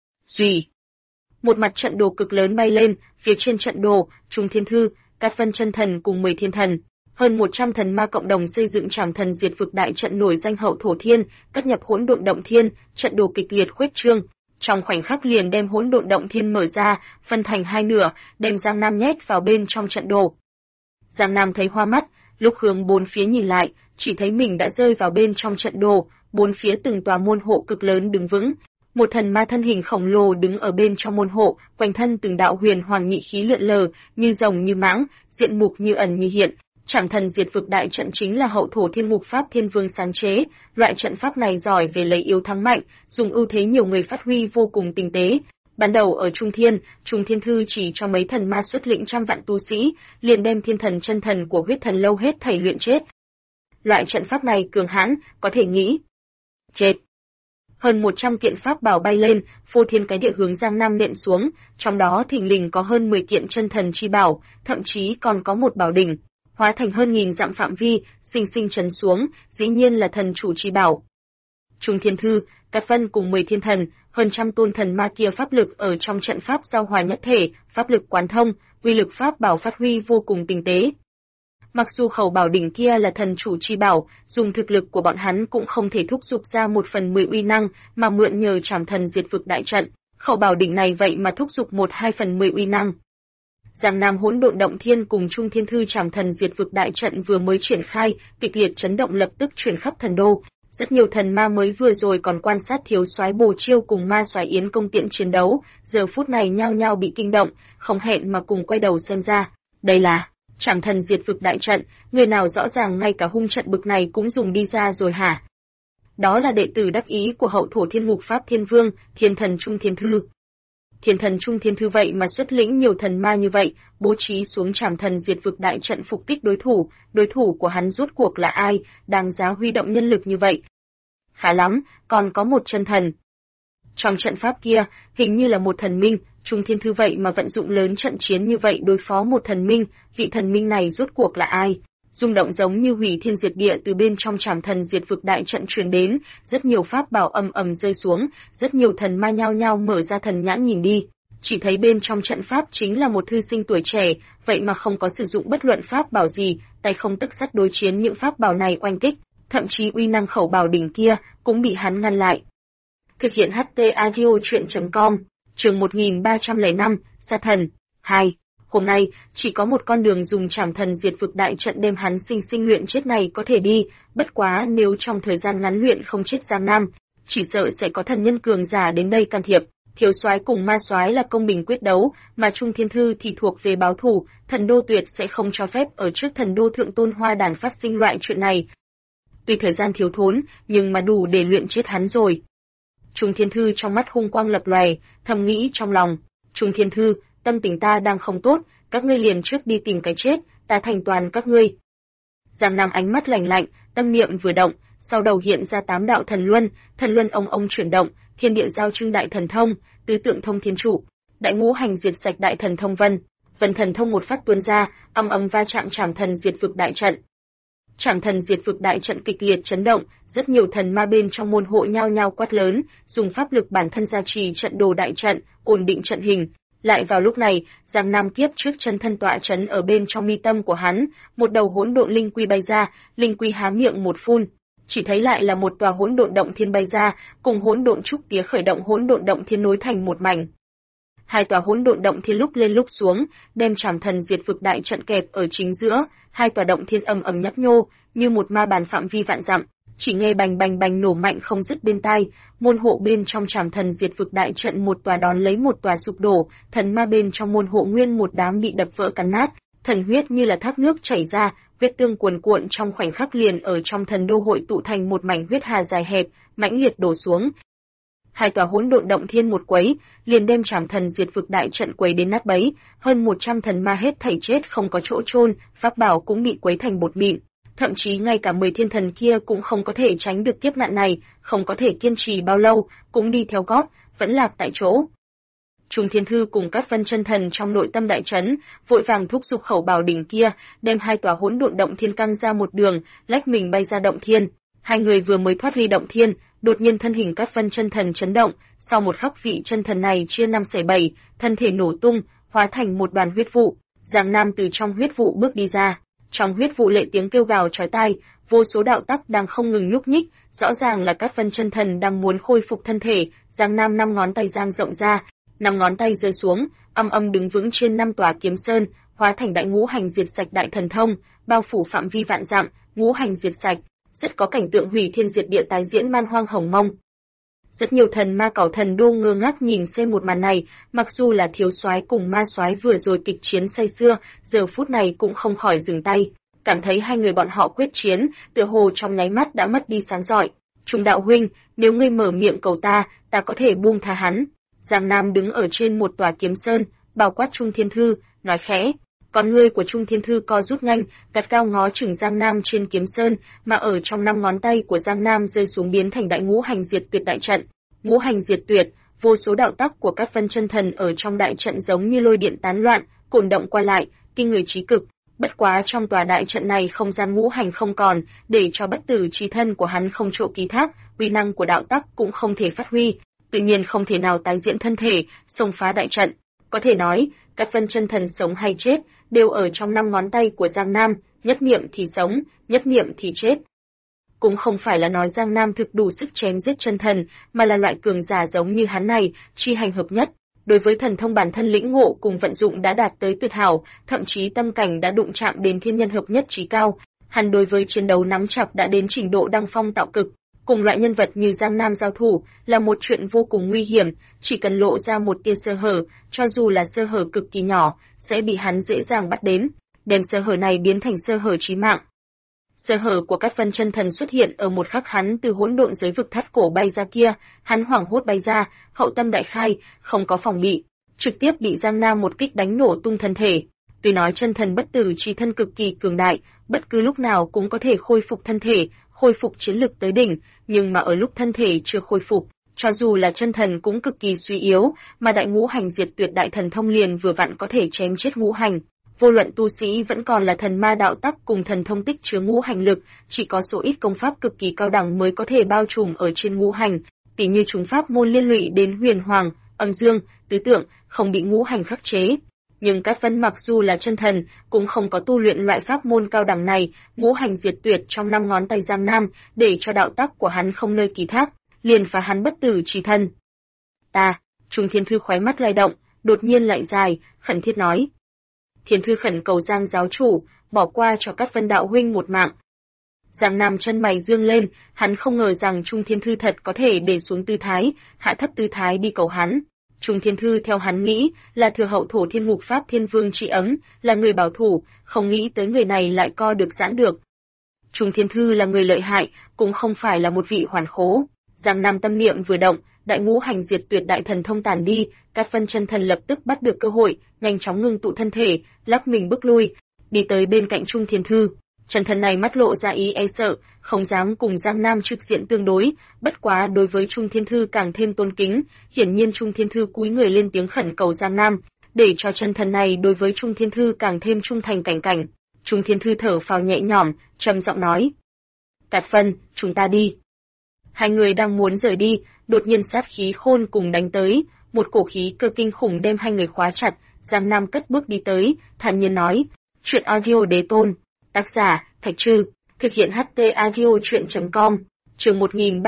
Rì. Một mặt trận đồ cực lớn bay lên, phía trên trận đồ, Trung Thiên Thư, Cát Vân chân thần cùng 10 thiên thần, hơn 100 thần ma cộng đồng xây dựng Trảm Thần Diệt Vực đại trận nổi danh Hậu Thổ Thiên, cất nhập hỗn độn động thiên, trận đồ kịch liệt khuếch trương, trong khoảnh khắc liền đem hỗn độn động thiên mở ra, phân thành hai nửa, đem Giang Nam nhét vào bên trong trận đồ. Giang Nam thấy hoa mắt, lúc hướng bốn phía nhìn lại, chỉ thấy mình đã rơi vào bên trong trận đồ, bốn phía từng tòa môn hộ cực lớn đứng vững. Một thần ma thân hình khổng lồ đứng ở bên trong môn hộ, quanh thân từng đạo huyền hoàng nhị khí lượn lờ, như rồng như mãng, diện mục như ẩn như hiện. Trảm thần diệt vực đại trận chính là hậu thổ thiên mục pháp thiên vương sáng chế, loại trận pháp này giỏi về lấy yếu thắng mạnh, dùng ưu thế nhiều người phát huy vô cùng tinh tế. Ban đầu ở Trung Thiên Thư chỉ cho mấy thần ma xuất lĩnh trăm vạn tu sĩ, liền đem thiên thần chân thần của huyết thần lâu hết thảy luyện chết. Loại trận pháp này cường hãn, có thể nghĩ. Chết. Hơn 100 kiện pháp bảo bay lên, phô thiên cái địa hướng Giang Nam nện xuống, trong đó thình lình có hơn 10 kiện chân thần chi bảo, thậm chí còn có một bảo đỉnh, hóa thành hơn nghìn dặm phạm vi, sinh sinh trấn xuống, dĩ nhiên là thần chủ chi bảo. Trung Thiên Thư, Cát Vân cùng 10 thiên thần, hơn trăm tôn thần ma kia pháp lực ở trong trận pháp giao hòa nhất thể, pháp lực quán thông, uy lực pháp bảo phát huy vô cùng tinh tế. Mặc dù khẩu bảo đỉnh kia là thần chủ chi bảo, dùng thực lực của bọn hắn cũng không thể thúc giục ra 1/10 uy năng, mà mượn nhờ Trảm thần diệt vực đại trận, khẩu bảo đỉnh này vậy mà thúc giục 1/2/10 uy năng. Giang Nam Hỗn Độn Động Thiên cùng Trung Thiên Thư Trảm thần diệt vực đại trận vừa mới triển khai, kịch liệt chấn động lập tức truyền khắp thần đô. Rất nhiều thần ma mới vừa rồi còn quan sát thiếu soái Bồ Chiêu cùng ma soái Yến Công Tiện chiến đấu, giờ phút này nhao nhao bị kinh động, không hẹn mà cùng quay đầu xem ra. Đây là Trảm thần diệt vực đại trận, người nào rõ ràng ngay cả hung trận bực này cũng dùng đi ra rồi hả? Đó là đệ tử đắc ý của hậu thổ thiên ngục pháp thiên vương, thiên thần Trung Thiên Thư. Thiên thần Trung Thiên Thư vậy mà xuất lĩnh nhiều thần ma như vậy, bố trí xuống Trảm thần diệt vực đại trận phục kích đối thủ của hắn rốt cuộc là ai, đáng giá huy động nhân lực như vậy. Khá lắm, còn có một chân thần. Trong trận pháp kia, hình như là một thần minh, Trung Thiên Thư vậy mà vận dụng lớn trận chiến như vậy đối phó một thần minh, vị thần minh này rốt cuộc là ai? Rung động giống như hủy thiên diệt địa từ bên trong Trảm thần diệt vực đại trận truyền đến, rất nhiều pháp bảo ầm ầm rơi xuống, rất nhiều thần ma nhao nhao mở ra thần nhãn nhìn đi, chỉ thấy bên trong trận pháp chính là một thư sinh tuổi trẻ, vậy mà không có sử dụng bất luận pháp bảo gì, tay không tức sắt đối chiến những pháp bảo này oanh kích, thậm chí uy năng khẩu bảo đỉnh kia cũng bị hắn ngăn lại. Thực hiện HT Audio Truyện.com, chương 1305, Sa thần 2. Hôm nay, chỉ có một con đường dùng Trảm thần diệt vực đại trận đem hắn sinh sinh luyện chết này có thể đi, bất quá nếu trong thời gian ngắn luyện không chết Giang Nam, chỉ sợ sẽ có thần nhân cường giả đến đây can thiệp. Thiếu soái cùng ma soái là công bình quyết đấu, mà Trung Thiên Thư thì thuộc về báo thù, thần đô tuyệt sẽ không cho phép ở trước thần đô thượng tôn hoa đàn phát sinh loại chuyện này. Tuy thời gian thiếu thốn, nhưng mà đủ để luyện chết hắn rồi. Trung Thiên Thư trong mắt hung quang lập lòe, thầm nghĩ trong lòng, Trung Thiên Thư, tâm tình ta đang không tốt, các ngươi liền trước đi tìm cái chết, ta thành toàn các ngươi. Giang Nam ánh mắt lạnh lạnh, tâm niệm vừa động, sau đầu hiện ra 8 đạo thần luân ông chuyển động, thiên địa giao trưng đại thần thông, tứ tượng thông thiên trụ, đại ngũ hành diệt sạch đại thần thông vân thần thông một phát tuôn ra, âm ầm va chạm Trảm thần diệt vực đại trận. Trảm thần diệt vực đại trận kịch liệt chấn động, rất nhiều thần ma bên trong môn hộ nhao nhao quát lớn, dùng pháp lực bản thân gia trì trận đồ đại trận, ổn định trận hình. Lại vào lúc này, Giang Nam kiếp trước chân thân tọa chấn ở bên trong mi tâm của hắn, một đầu hỗn độn linh quy bay ra, linh quy há miệng một phun, chỉ thấy lại là một tòa hỗn độn động thiên bay ra, cùng hỗn độn trúc tía khởi động hỗn độn động thiên nối thành một mảnh. Hai tòa hỗn độn động thiên lúc lên lúc xuống, đem Trảm thần diệt vực đại trận kẹp ở chính giữa, hai tòa động thiên ầm ầm nhấp nhô, như một ma bàn phạm vi vạn dặm, chỉ nghe bành bành bành nổ mạnh không dứt bên tai, môn hộ bên trong Trảm thần diệt vực đại trận một tòa đón lấy một tòa sụp đổ, thần ma bên trong môn hộ nguyên một đám bị đập vỡ cắn nát, thần huyết như là thác nước chảy ra, huyết tương cuồn cuộn trong khoảnh khắc liền ở trong thần đô hội tụ thành một mảnh huyết hà dài hẹp, mãnh liệt đổ xuống. Hai tòa hỗn độn động thiên một quấy, liền đem Trảm thần diệt vực đại trận quấy đến nát bấy, hơn 100 thần ma hết thảy chết không có chỗ chôn, pháp bảo cũng bị quấy thành bột mịn, thậm chí ngay cả 10 thiên thần kia cũng không có thể tránh được kiếp nạn này, không có thể kiên trì bao lâu, cũng đi theo gót, vẫn lạc tại chỗ. Trung Thiên Thư cùng các vân chân thần trong nội tâm đại chấn, vội vàng thúc giục khẩu bảo đỉnh kia, đem hai tòa hỗn độn động thiên căng ra một đường, lách mình bay ra động thiên. Hai người vừa mới thoát ly động thiên, đột nhiên thân hình các vân chân thần chấn động, sau một khắc vị chân thần này chia 5/7, thân thể nổ tung, hóa thành một đoàn huyết vụ. Giang Nam từ trong huyết vụ bước đi ra, trong huyết vụ lệ tiếng kêu gào chói tai, vô số đạo tắc đang không ngừng nhúc nhích, rõ ràng là các vân chân thần đang muốn khôi phục thân thể. Giang Nam 5 ngón tay giang rộng ra, 5 ngón tay rơi xuống, âm âm đứng vững trên 5 tòa kiếm sơn, hóa thành đại ngũ hành diệt sạch đại thần thông, bao phủ phạm vi vạn dặm, ngũ hành diệt sạch, rất có cảnh tượng hủy thiên diệt địa tái diễn man hoang hồng mông. Rất nhiều thần ma cẩu thần đô ngơ ngác nhìn xem một màn này, mặc dù là thiếu soái cùng ma soái vừa rồi kịch chiến say sưa, giờ phút này cũng không khỏi dừng tay, cảm thấy hai người bọn họ quyết chiến, tựa hồ trong nháy mắt đã mất đi sáng rọi. Trung đạo huynh, nếu ngươi mở miệng cầu ta có thể buông tha hắn. Giang Nam đứng ở trên một tòa kiếm sơn, bao quát Trung Thiên Thư, nói khẽ. Con ngươi của Trung Thiên Thư co rút nhanh, gắt cao ngó chừng Giang Nam trên kiếm sơn, mà ở trong 5 ngón tay của Giang Nam rơi xuống biến thành đại ngũ hành diệt tuyệt đại trận. Ngũ hành diệt tuyệt, vô số đạo tắc của các phân chân thần ở trong đại trận giống như lôi điện tán loạn, cổn động qua lại, kinh người trí cực. Bất quá trong tòa đại trận này không gian ngũ hành không còn, để cho bất tử chí thân của hắn không chỗ ký thác, uy năng của đạo tắc cũng không thể phát huy, tự nhiên không thể nào tái diễn thân thể, xông phá đại trận. Có thể nói, các phân chân thần sống hay chết, đều ở trong 5 ngón tay của Giang Nam, nhất niệm thì sống, nhất niệm thì chết. Cũng không phải là nói Giang Nam thực đủ sức chém giết chân thần, mà là loại cường giả giống như hắn này, chi hành hợp nhất. Đối với thần thông bản thân lĩnh ngộ cùng vận dụng đã đạt tới tuyệt hảo, thậm chí tâm cảnh đã đụng chạm đến thiên nhân hợp nhất trí cao. Hắn đối với chiến đấu nắm chặt đã đến trình độ đăng phong tạo cực. Cùng loại nhân vật như Giang Nam giao thủ là một chuyện vô cùng nguy hiểm, chỉ cần lộ ra một tia sơ hở, cho dù là sơ hở cực kỳ nhỏ, sẽ bị hắn dễ dàng bắt đến, đem sơ hở này biến thành sơ hở chí mạng. Sơ hở của các phân chân thần xuất hiện ở một khắc hắn từ hỗn độn giới vực thắt cổ bay ra kia, hắn hoảng hốt bay ra, hậu tâm đại khai, không có phòng bị, trực tiếp bị Giang Nam một kích đánh nổ tung thân thể. Tuy nói chân thần bất tử chí thân cực kỳ cường đại, bất cứ lúc nào cũng có thể khôi phục thân thể, khôi phục chiến lực tới đỉnh, nhưng mà ở lúc thân thể chưa khôi phục, cho dù là chân thần cũng cực kỳ suy yếu, mà đại ngũ hành diệt tuyệt đại thần thông liền vừa vặn có thể chém chết ngũ hành. Vô luận tu sĩ vẫn còn là thần ma đạo tắc cùng thần thông tích chứa ngũ hành lực, chỉ có số ít công pháp cực kỳ cao đẳng mới có thể bao trùm ở trên ngũ hành, tỉ như chúng pháp môn liên lụy đến huyền hoàng, âm dương, tứ tượng, không bị ngũ hành khắc chế. Nhưng Cát Vân mặc dù là chân thần, cũng không có tu luyện loại pháp môn cao đẳng này, ngũ hành diệt tuyệt trong 5 ngón tay Giang Nam, để cho đạo tắc của hắn không nơi ký thác, liền phá hắn bất tử chí thân. Trung Thiên Thư khóe mắt lay động, đột nhiên lại dài, khẩn thiết nói. Thiên Thư khẩn cầu Giang giáo chủ, bỏ qua cho Cát Vân đạo huynh một mạng. Giang Nam chân mày dương lên, hắn không ngờ rằng Trung Thiên Thư thật có thể để xuống tư thái, hạ thấp tư thái đi cầu hắn. Trung Thiên Thư theo hắn nghĩ là thừa hậu thổ thiên ngục pháp thiên vương trị ấm, là người bảo thủ, không nghĩ tới người này lại co được giãn được. Trung Thiên Thư là người lợi hại, cũng không phải là một vị hoàn khố. Giang Nam tâm niệm vừa động, đại ngũ hành diệt tuyệt đại thần thông tàn đi, Cát Vân chân thần lập tức bắt được cơ hội, nhanh chóng ngưng tụ thân thể, lắc mình bước lui, đi tới bên cạnh Trung Thiên Thư. Chân thần này mắt lộ ra ý e sợ, không dám cùng Giang Nam trực diện tương đối, bất quá đối với Trung Thiên Thư càng thêm tôn kính, hiển nhiên Trung Thiên Thư cúi người lên tiếng khẩn cầu Giang Nam, để cho chân thần này đối với Trung Thiên Thư càng thêm trung thành cảnh cảnh. Trung Thiên Thư thở phào nhẹ nhõm, trầm giọng nói: "Cát Vân, chúng ta đi." Hai người đang muốn rời đi, đột nhiên sát khí khôn cùng đánh tới, một cổ khí cơ kinh khủng đem hai người khóa chặt. Giang Nam cất bước đi tới, thản nhiên nói: "Chuyện audio đế tôn." Tác giả: Thạch Trư, thực hiện HT audio truyện.com. Chương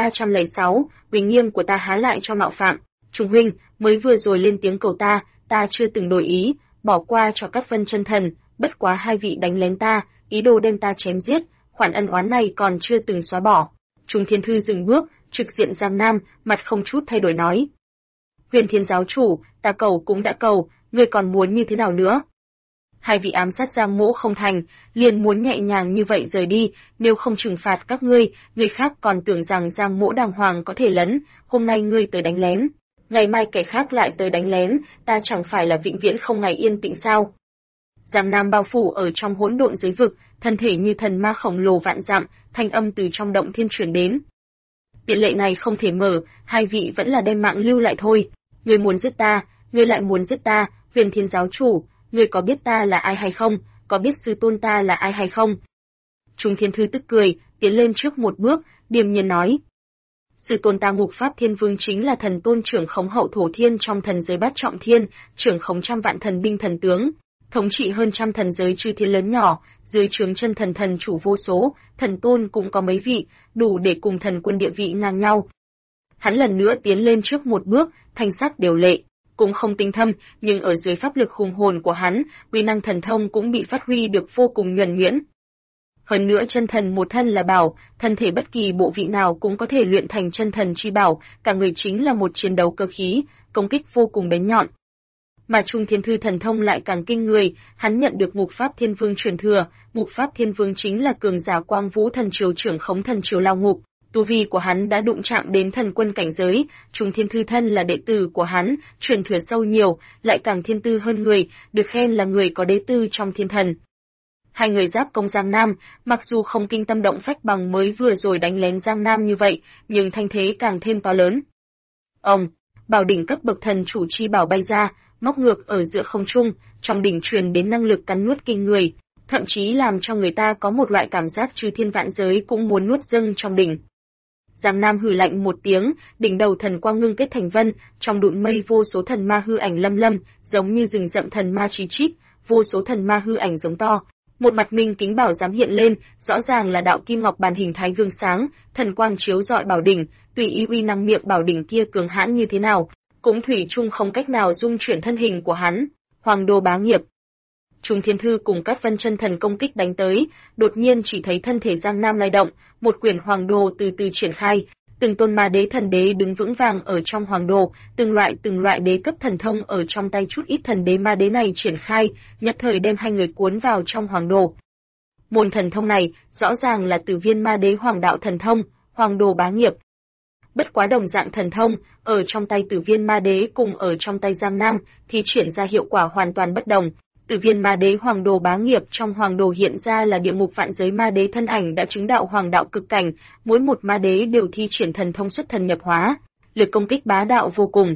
1306, uy nghiêm của ta há lại cho mạo phạm. Trung huynh, mới vừa rồi lên tiếng cầu ta chưa từng đổi ý, bỏ qua cho Cát Vân chân thần, bất quá hai vị đánh lén ta, ý đồ đem ta chém giết, khoản ân oán này còn chưa từng xóa bỏ. Trung Thiên Thư dừng bước, trực diện Giang Nam, mặt không chút thay đổi nói: "Huyền Thiên giáo chủ, ta cầu cũng đã cầu, ngươi còn muốn như thế nào nữa?" Hai vị ám sát Giang Mỗ không thành, liền muốn nhẹ nhàng như vậy rời đi, nếu không trừng phạt các ngươi, người khác còn tưởng rằng Giang Mỗ đàng hoàng có thể lấn, hôm nay ngươi tới đánh lén, ngày mai kẻ khác lại tới đánh lén, ta chẳng phải là vĩnh viễn không ngày yên tĩnh sao? Giang Nam bao phủ ở trong hỗn độn giới vực, thân thể như thần ma khổng lồ vạn dặm, thanh âm từ trong động thiên truyền đến. Tiện lệ này không thể mở, hai vị vẫn là đem mạng lưu lại thôi. Ngươi muốn giết ta, ngươi lại muốn giết ta, Huyền Thiên giáo chủ, ngươi có biết ta là ai hay không, có biết sư tôn ta là ai hay không? Trung Thiên Thư tức cười, tiến lên trước một bước, điềm nhiên nói: "Sư tôn ta Ngục Pháp Thiên Vương chính là thần tôn trưởng khống hậu thổ thiên trong thần giới bát trọng thiên, trưởng khống trăm vạn thần binh thần tướng, thống trị hơn trăm thần giới chư thiên lớn nhỏ, dưới trướng chân thần thần chủ vô số, thần tôn cũng có mấy vị, đủ để cùng thần quân địa vị ngang nhau." Hắn lần nữa tiến lên trước một bước, thanh sắc điều lệ: cũng không tinh thâm, nhưng ở dưới pháp lực hùng hồn của hắn, uy năng thần thông cũng bị phát huy được vô cùng nhuần nhuyễn. Hơn nữa chân thần một thân là bảo, thân thể bất kỳ bộ vị nào cũng có thể luyện thành chân thần chi bảo, cả người chính là một chiến đấu cơ khí, công kích vô cùng bén nhọn. Mà Trung Thiên Thư thần thông lại càng kinh người, hắn nhận được Ngục Pháp Thiên Vương truyền thừa, Ngục Pháp Thiên Vương chính là cường giả Quang Vũ Thần Triều trưởng khống thần triều lao ngục, tu vi của hắn đã đụng chạm đến thần quân cảnh giới, Trung Thiên Thư thân là đệ tử của hắn, truyền thừa sâu nhiều, lại càng thiên tư hơn người, được khen là người có đế tư trong thiên thần. Hai người giáp công Giang Nam, mặc dù không kinh tâm động phách bằng mới vừa rồi đánh lén Giang Nam như vậy, nhưng thanh thế càng thêm to lớn. Bảo đỉnh cấp bậc thần chủ chi bảo bay ra, móc ngược ở giữa không trung, trong đỉnh truyền đến năng lực cắn nuốt kinh người, thậm chí làm cho người ta có một loại cảm giác chư thiên vạn giới cũng muốn nuốt dâng trong đỉnh. Giang Nam hừ lạnh một tiếng, đỉnh đầu thần quang ngưng kết thành vân, trong đụn mây vô số thần ma hư ảnh lâm lâm, giống như rừng rậm thần ma chí chít, vô số thần ma hư ảnh giống to. Một mặt minh kính bảo giám hiện lên, rõ ràng là đạo kim ngọc bàn hình thái gương sáng, thần quang chiếu rọi bảo đỉnh, tùy ý uy năng miệng bảo đỉnh kia cường hãn như thế nào, cũng thủy chung không cách nào dung chuyển thân hình của hắn. Hoàng Đô bá nghiệp. Trung Thiên Thư cùng các vân chân thần công kích đánh tới, đột nhiên chỉ thấy thân thể Giang Nam lay động, một quyển Hoàng Đồ từ từ triển khai, từng tôn ma đế thần đế đứng vững vàng ở trong Hoàng Đồ, từng loại đế cấp thần thông ở trong tay chút ít thần đế ma đế này triển khai, nhất thời đem hai người cuốn vào trong Hoàng Đồ. Môn thần thông này rõ ràng là Từ Viên ma đế Hoàng đạo thần thông, Hoàng Đồ bá nghiệp. Bất quá đồng dạng thần thông, ở trong tay Tử Viên ma đế cùng ở trong tay Giang Nam thì triển ra hiệu quả hoàn toàn bất đồng. Tử Viên ma đế Hoàng Đồ bá nghiệp trong Hoàng Đồ hiện ra là địa ngục vạn giới ma đế thân ảnh đã chứng đạo hoàng đạo cực cảnh, mỗi một ma đế đều thi triển thần thông xuất thần nhập hóa, lực công kích bá đạo vô cùng.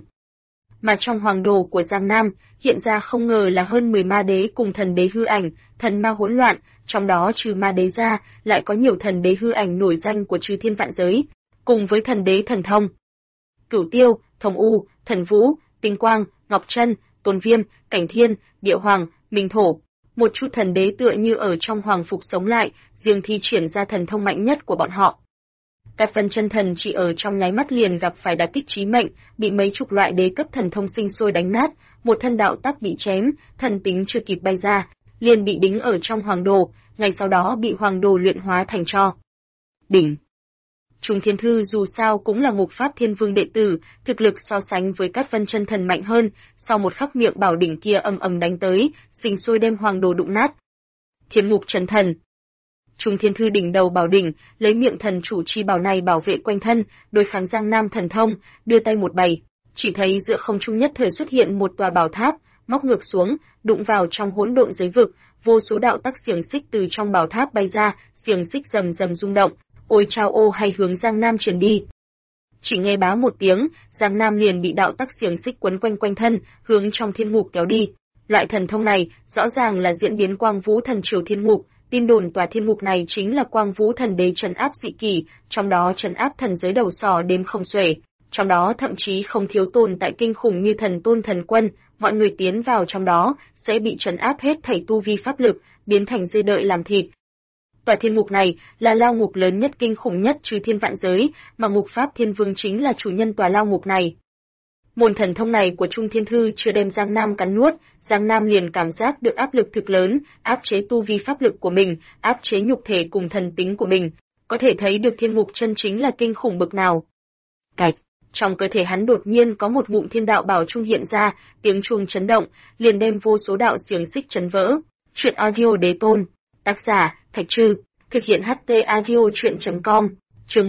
Mà trong Hoàng Đồ của Giang Nam, hiện ra không ngờ là hơn 10 ma đế cùng thần đế hư ảnh, thần ma hỗn loạn, trong đó trừ ma đế ra, lại có nhiều thần đế hư ảnh nổi danh của chư thiên vạn giới, cùng với thần đế thần thông. Cửu Tiêu, Thông U, Thần Vũ, Tinh Quang, Ngọc Trân, Tôn Viêm, Cảnh Thiên, Địa Hoàng, Minh Thổ. Một chút thần đế tựa như ở trong hoàng phục sống lại, riêng thi triển ra thần thông mạnh nhất của bọn họ. Các vân chân thần chỉ ở trong nháy mắt liền gặp phải đả kích chí mệnh, bị mấy chục loại đế cấp thần thông sinh sôi đánh nát, một thân đạo tắc bị chém, thần tính chưa kịp bay ra, liền bị đính ở trong Hoàng Đồ, ngày sau đó bị Hoàng Đồ luyện hóa thành tro. Đỉnh. Trung Thiên Thư dù sao cũng là Ngục Pháp Thiên Vương đệ tử, thực lực so sánh với các vân chân thần mạnh hơn, sau một khắc miệng bảo đỉnh kia ầm ầm đánh tới, sinh sôi đem Hoàng Đồ đụng nát. Thiên Ngục Chân Thần. Trung Thiên Thư đỉnh đầu bảo đỉnh, lấy miệng thần chủ chi bảo này bảo vệ quanh thân, đối kháng Giang Nam thần thông, đưa tay một bày, chỉ thấy giữa không trung nhất thời xuất hiện một tòa bảo tháp, móc ngược xuống, đụng vào trong hỗn độn giới vực, vô số đạo tắc xiềng xích từ trong bảo tháp bay ra, xiềng xích rầm rầm rung động, ôi chao ô hay hướng Giang Nam truyền đi. Chỉ nghe bá một tiếng, Giang Nam liền bị đạo tắc xiềng xích quấn quanh quanh thân, hướng trong thiên ngục kéo đi. Loại thần thông này rõ ràng là diễn biến Quang Vũ Thần Triều thiên ngục, tin đồn tòa thiên ngục này chính là Quang Vũ Thần Đế trấn áp dị kỷ, trong đó trấn áp thần giới đầu sỏ đếm không xuể, trong đó thậm chí không thiếu tồn tại kinh khủng như thần tôn thần quân, mọi người tiến vào trong đó sẽ bị trấn áp hết thảy tu vi pháp lực, biến thành dê đợi làm thịt. Tòa thiên ngục này là lao ngục lớn nhất kinh khủng nhất trừ thiên vạn giới, mà Ngục Pháp Thiên Vương chính là chủ nhân tòa lao ngục này. Môn thần thông này của Trung Thiên Thư chưa đem Giang Nam cắn nuốt, Giang Nam liền cảm giác được áp lực thực lớn, áp chế tu vi pháp lực của mình, áp chế nhục thể cùng thần tính của mình, có thể thấy được thiên ngục chân chính là kinh khủng bực nào. Cạch, trong cơ thể hắn đột nhiên có một ngụm thiên đạo bảo trung hiện ra, tiếng chuông chấn động, liền đem vô số đạo xiềng xích chấn vỡ. Truyện audio đế tôn, tác giả Thạch Trư, thực hiện HT audio truyện.com, chương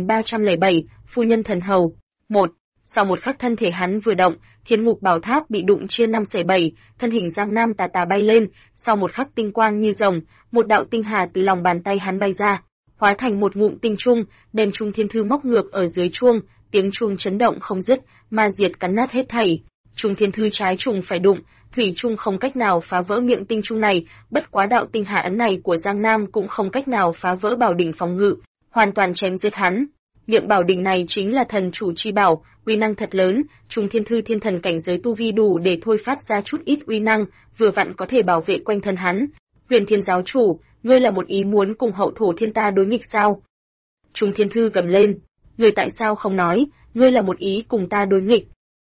1307, phu nhân thần hầu. 1. Sau một khắc thân thể hắn vừa động, thiên ngục bảo tháp bị đụng chia 5/7, thân hình Giang Nam tà tà bay lên, sau một khắc tinh quang như rồng, một đạo tinh hà từ lòng bàn tay hắn bay ra, hóa thành một ngụm tinh trung, đem Trung Thiên Thư móc ngược ở dưới chuông, tiếng chuông chấn động không dứt, ma diệt cắn nát hết thảy. Trung Thiên Thư trái trùng phải đụng, thủy chung không cách nào phá vỡ miệng tinh trung này, bất quá đạo tinh hà ấn này của Giang Nam cũng không cách nào phá vỡ bảo đỉnh phòng ngự, hoàn toàn chém giết hắn. Miệng bảo đỉnh này chính là thần chủ chi bảo, uy năng thật lớn, Trung Thiên Thư thiên thần cảnh giới tu vi đủ để thôi phát ra chút ít uy năng, vừa vặn có thể bảo vệ quanh thân hắn. Huyền Thiên giáo chủ, ngươi là một ý muốn cùng hậu thổ thiên ta đối nghịch sao? Trung Thiên Thư gầm lên, ngươi tại sao không nói, ngươi là một ý cùng ta đối nghịch?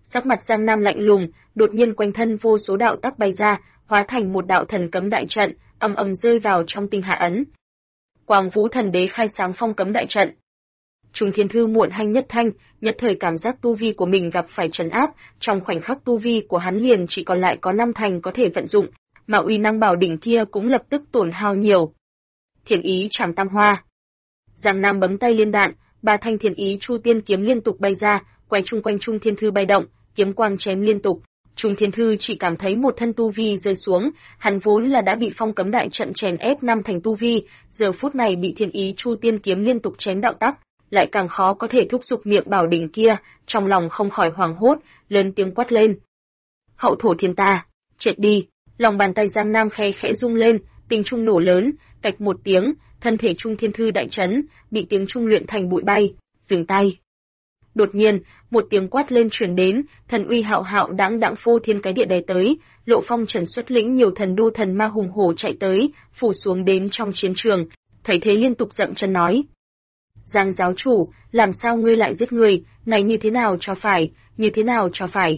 Sắc mặt Giang Nam lạnh lùng, đột nhiên quanh thân vô số đạo tắc bay ra, hóa thành một đạo thần cấm đại trận, ầm ầm rơi vào trong tinh hạ ấn. Quang Vũ Thần Đế khai sáng phong cấm đại trận. Trung Thiên Thư muộn hanh nhất thanh, nhất thời cảm giác tu vi của mình gặp phải trấn áp, trong khoảnh khắc tu vi của hắn liền chỉ còn lại có 5 thành có thể vận dụng, mà uy năng bảo đỉnh kia cũng lập tức tổn hao nhiều. Thiên ý trảm tam hoa. Giang Nam bấm tay liên đạn, 3 thanh thiên ý chu tiên kiếm liên tục bay ra, quay chung quanh Trung Thiên Thư bay động, kiếm quang chém liên tục. Trung Thiên Thư chỉ cảm thấy một thân tu vi rơi xuống, hắn vốn là đã bị phong cấm đại trận chèn ép 5 thành tu vi, giờ phút này bị thiên ý chu tiên kiếm liên tục chém đạo tắc, lại càng khó có thể thúc giục miệng bảo đỉnh kia, trong lòng không khỏi hoảng hốt, lớn tiếng quát lên. Hậu thổ thiên ta, triệt đi! Lòng bàn tay Giang Nam khẽ rung lên, tiếng trung nổ lớn, cạch một tiếng, thân thể Trung Thiên Thư đại chấn, bị tiếng trung luyện thành bụi bay, dừng tay. Đột nhiên, một tiếng quát lên truyền đến, thần uy hạo hạo đãng đãng phô thiên cái địa đè tới, Lộ Phong Trần xuất lĩnh nhiều thần đô thần ma hùng hổ chạy tới, phủ xuống đến trong chiến trường, thấy thế liên tục dậm chân nói: Giang giáo chủ, làm sao ngươi lại giết người, này như thế nào cho phải, như thế nào cho phải?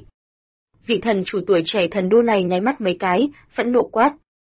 Vị thần chủ tuổi trẻ thần đô này nháy mắt mấy cái, phẫn nộ quát: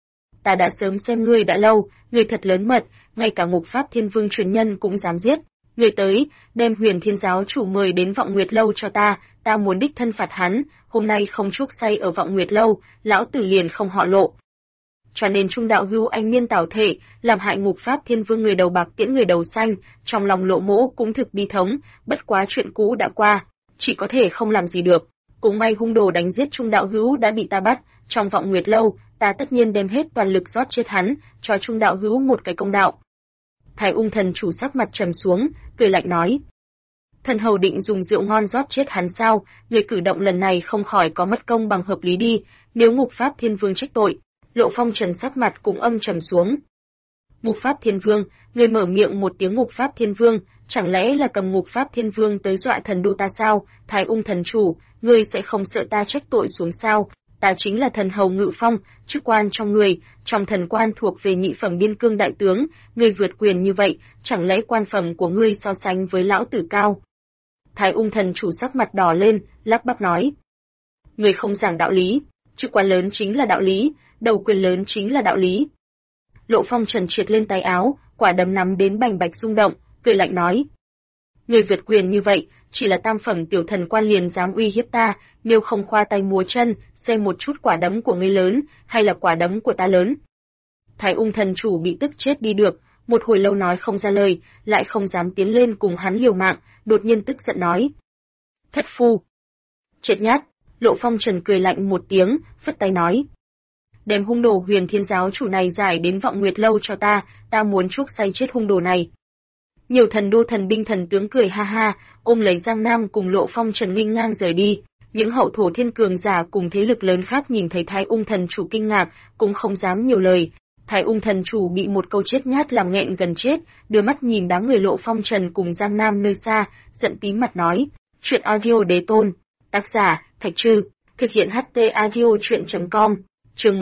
Ta đã sớm xem ngươi đã lâu, ngươi thật lớn mật, ngay cả Ngục Pháp Thiên Vương truyền nhân cũng dám giết. Ngươi tới, đem Huyền Thiên giáo chủ mời đến Vọng Nguyệt lâu cho ta muốn đích thân phạt hắn, hôm nay không chuốc say ở Vọng Nguyệt lâu, lão tử liền không họ Lộ. Cho nên Trung đạo hữu anh niên tảo thể, làm hại Ngục Pháp Thiên Vương người đầu bạc tiễn người đầu xanh, trong lòng Lộ mỗ cũng thực bi thống, bất quá chuyện cũ đã qua, chỉ có thể không làm gì được. Cũng may hung đồ đánh giết Trung đạo hữu đã bị ta bắt, trong Vọng Nguyệt lâu, ta tất nhiên đem hết toàn lực rót chết hắn, cho Trung đạo hữu một cái công đạo. Thái Ung thần chủ sắc mặt trầm xuống, cười lạnh nói: Thần hầu định dùng rượu ngon rót chết hắn sao? Người cử động lần này không khỏi có mất công bằng hợp lý đi, nếu Ngục Pháp Thiên Vương trách tội. Lộ Phong Trần sắc mặt cũng âm trầm xuống. Ngục Pháp Thiên Vương, người mở miệng một tiếng Ngục Pháp Thiên Vương, chẳng lẽ là cầm Ngục Pháp Thiên Vương tới dọa thần đô ta sao? Thái Ung thần chủ, ngươi sẽ không sợ ta trách tội xuống sao? Ta chính là thần hầu Ngự Phong, chức quan trong người, trong thần quan thuộc về nhị phẩm biên cương đại tướng, ngươi vượt quyền như vậy, chẳng lẽ quan phẩm của ngươi so sánh với lão tử cao? Thái Ung thần chủ sắc mặt đỏ lên, lắp bắp nói: Ngươi không giảng đạo lý, chức quan lớn chính là đạo lý, đầu quyền lớn chính là đạo lý. Lộ Phong Trần triệt lên tay áo, quả đấm nắm đến bành bạch rung động, cười lạnh nói: Ngươi vượt quyền như vậy, chỉ là tam phẩm tiểu thần quan liền dám uy hiếp ta, nếu không khoa tay múa chân, xem một chút quả đấm của ngươi lớn, hay là quả đấm của ta lớn. Thái Ung thần chủ bị tức chết đi được, một hồi lâu nói không ra lời, lại không dám tiến lên cùng hắn liều mạng, đột nhiên tức giận nói: Thất phu! Chết nhát! Lộ Phong Trần cười lạnh một tiếng, phất tay nói: Đem hung đồ Huyền Thiên giáo chủ này giải đến Vọng Nguyệt lâu cho ta muốn chuốc say chết hung đồ này. Nhiều thần đô thần binh thần tướng cười ha ha, ôm lấy Giang Nam cùng Lộ Phong Trần nghênh ngang rời đi. Những hậu thổ thiên cường giả cùng thế lực lớn khác nhìn thấy Thái Ung thần chủ kinh ngạc, cũng không dám nhiều lời. Thái Ung thần chủ bị một câu chết nhát làm nghẹn gần chết, đưa mắt nhìn đám người Lộ Phong Trần cùng Giang Nam nơi xa, giận tím mặt nói: Chuyện audio đế tôn, tác giả Thạch Trư, thực hiện HT audio truyện.com, chương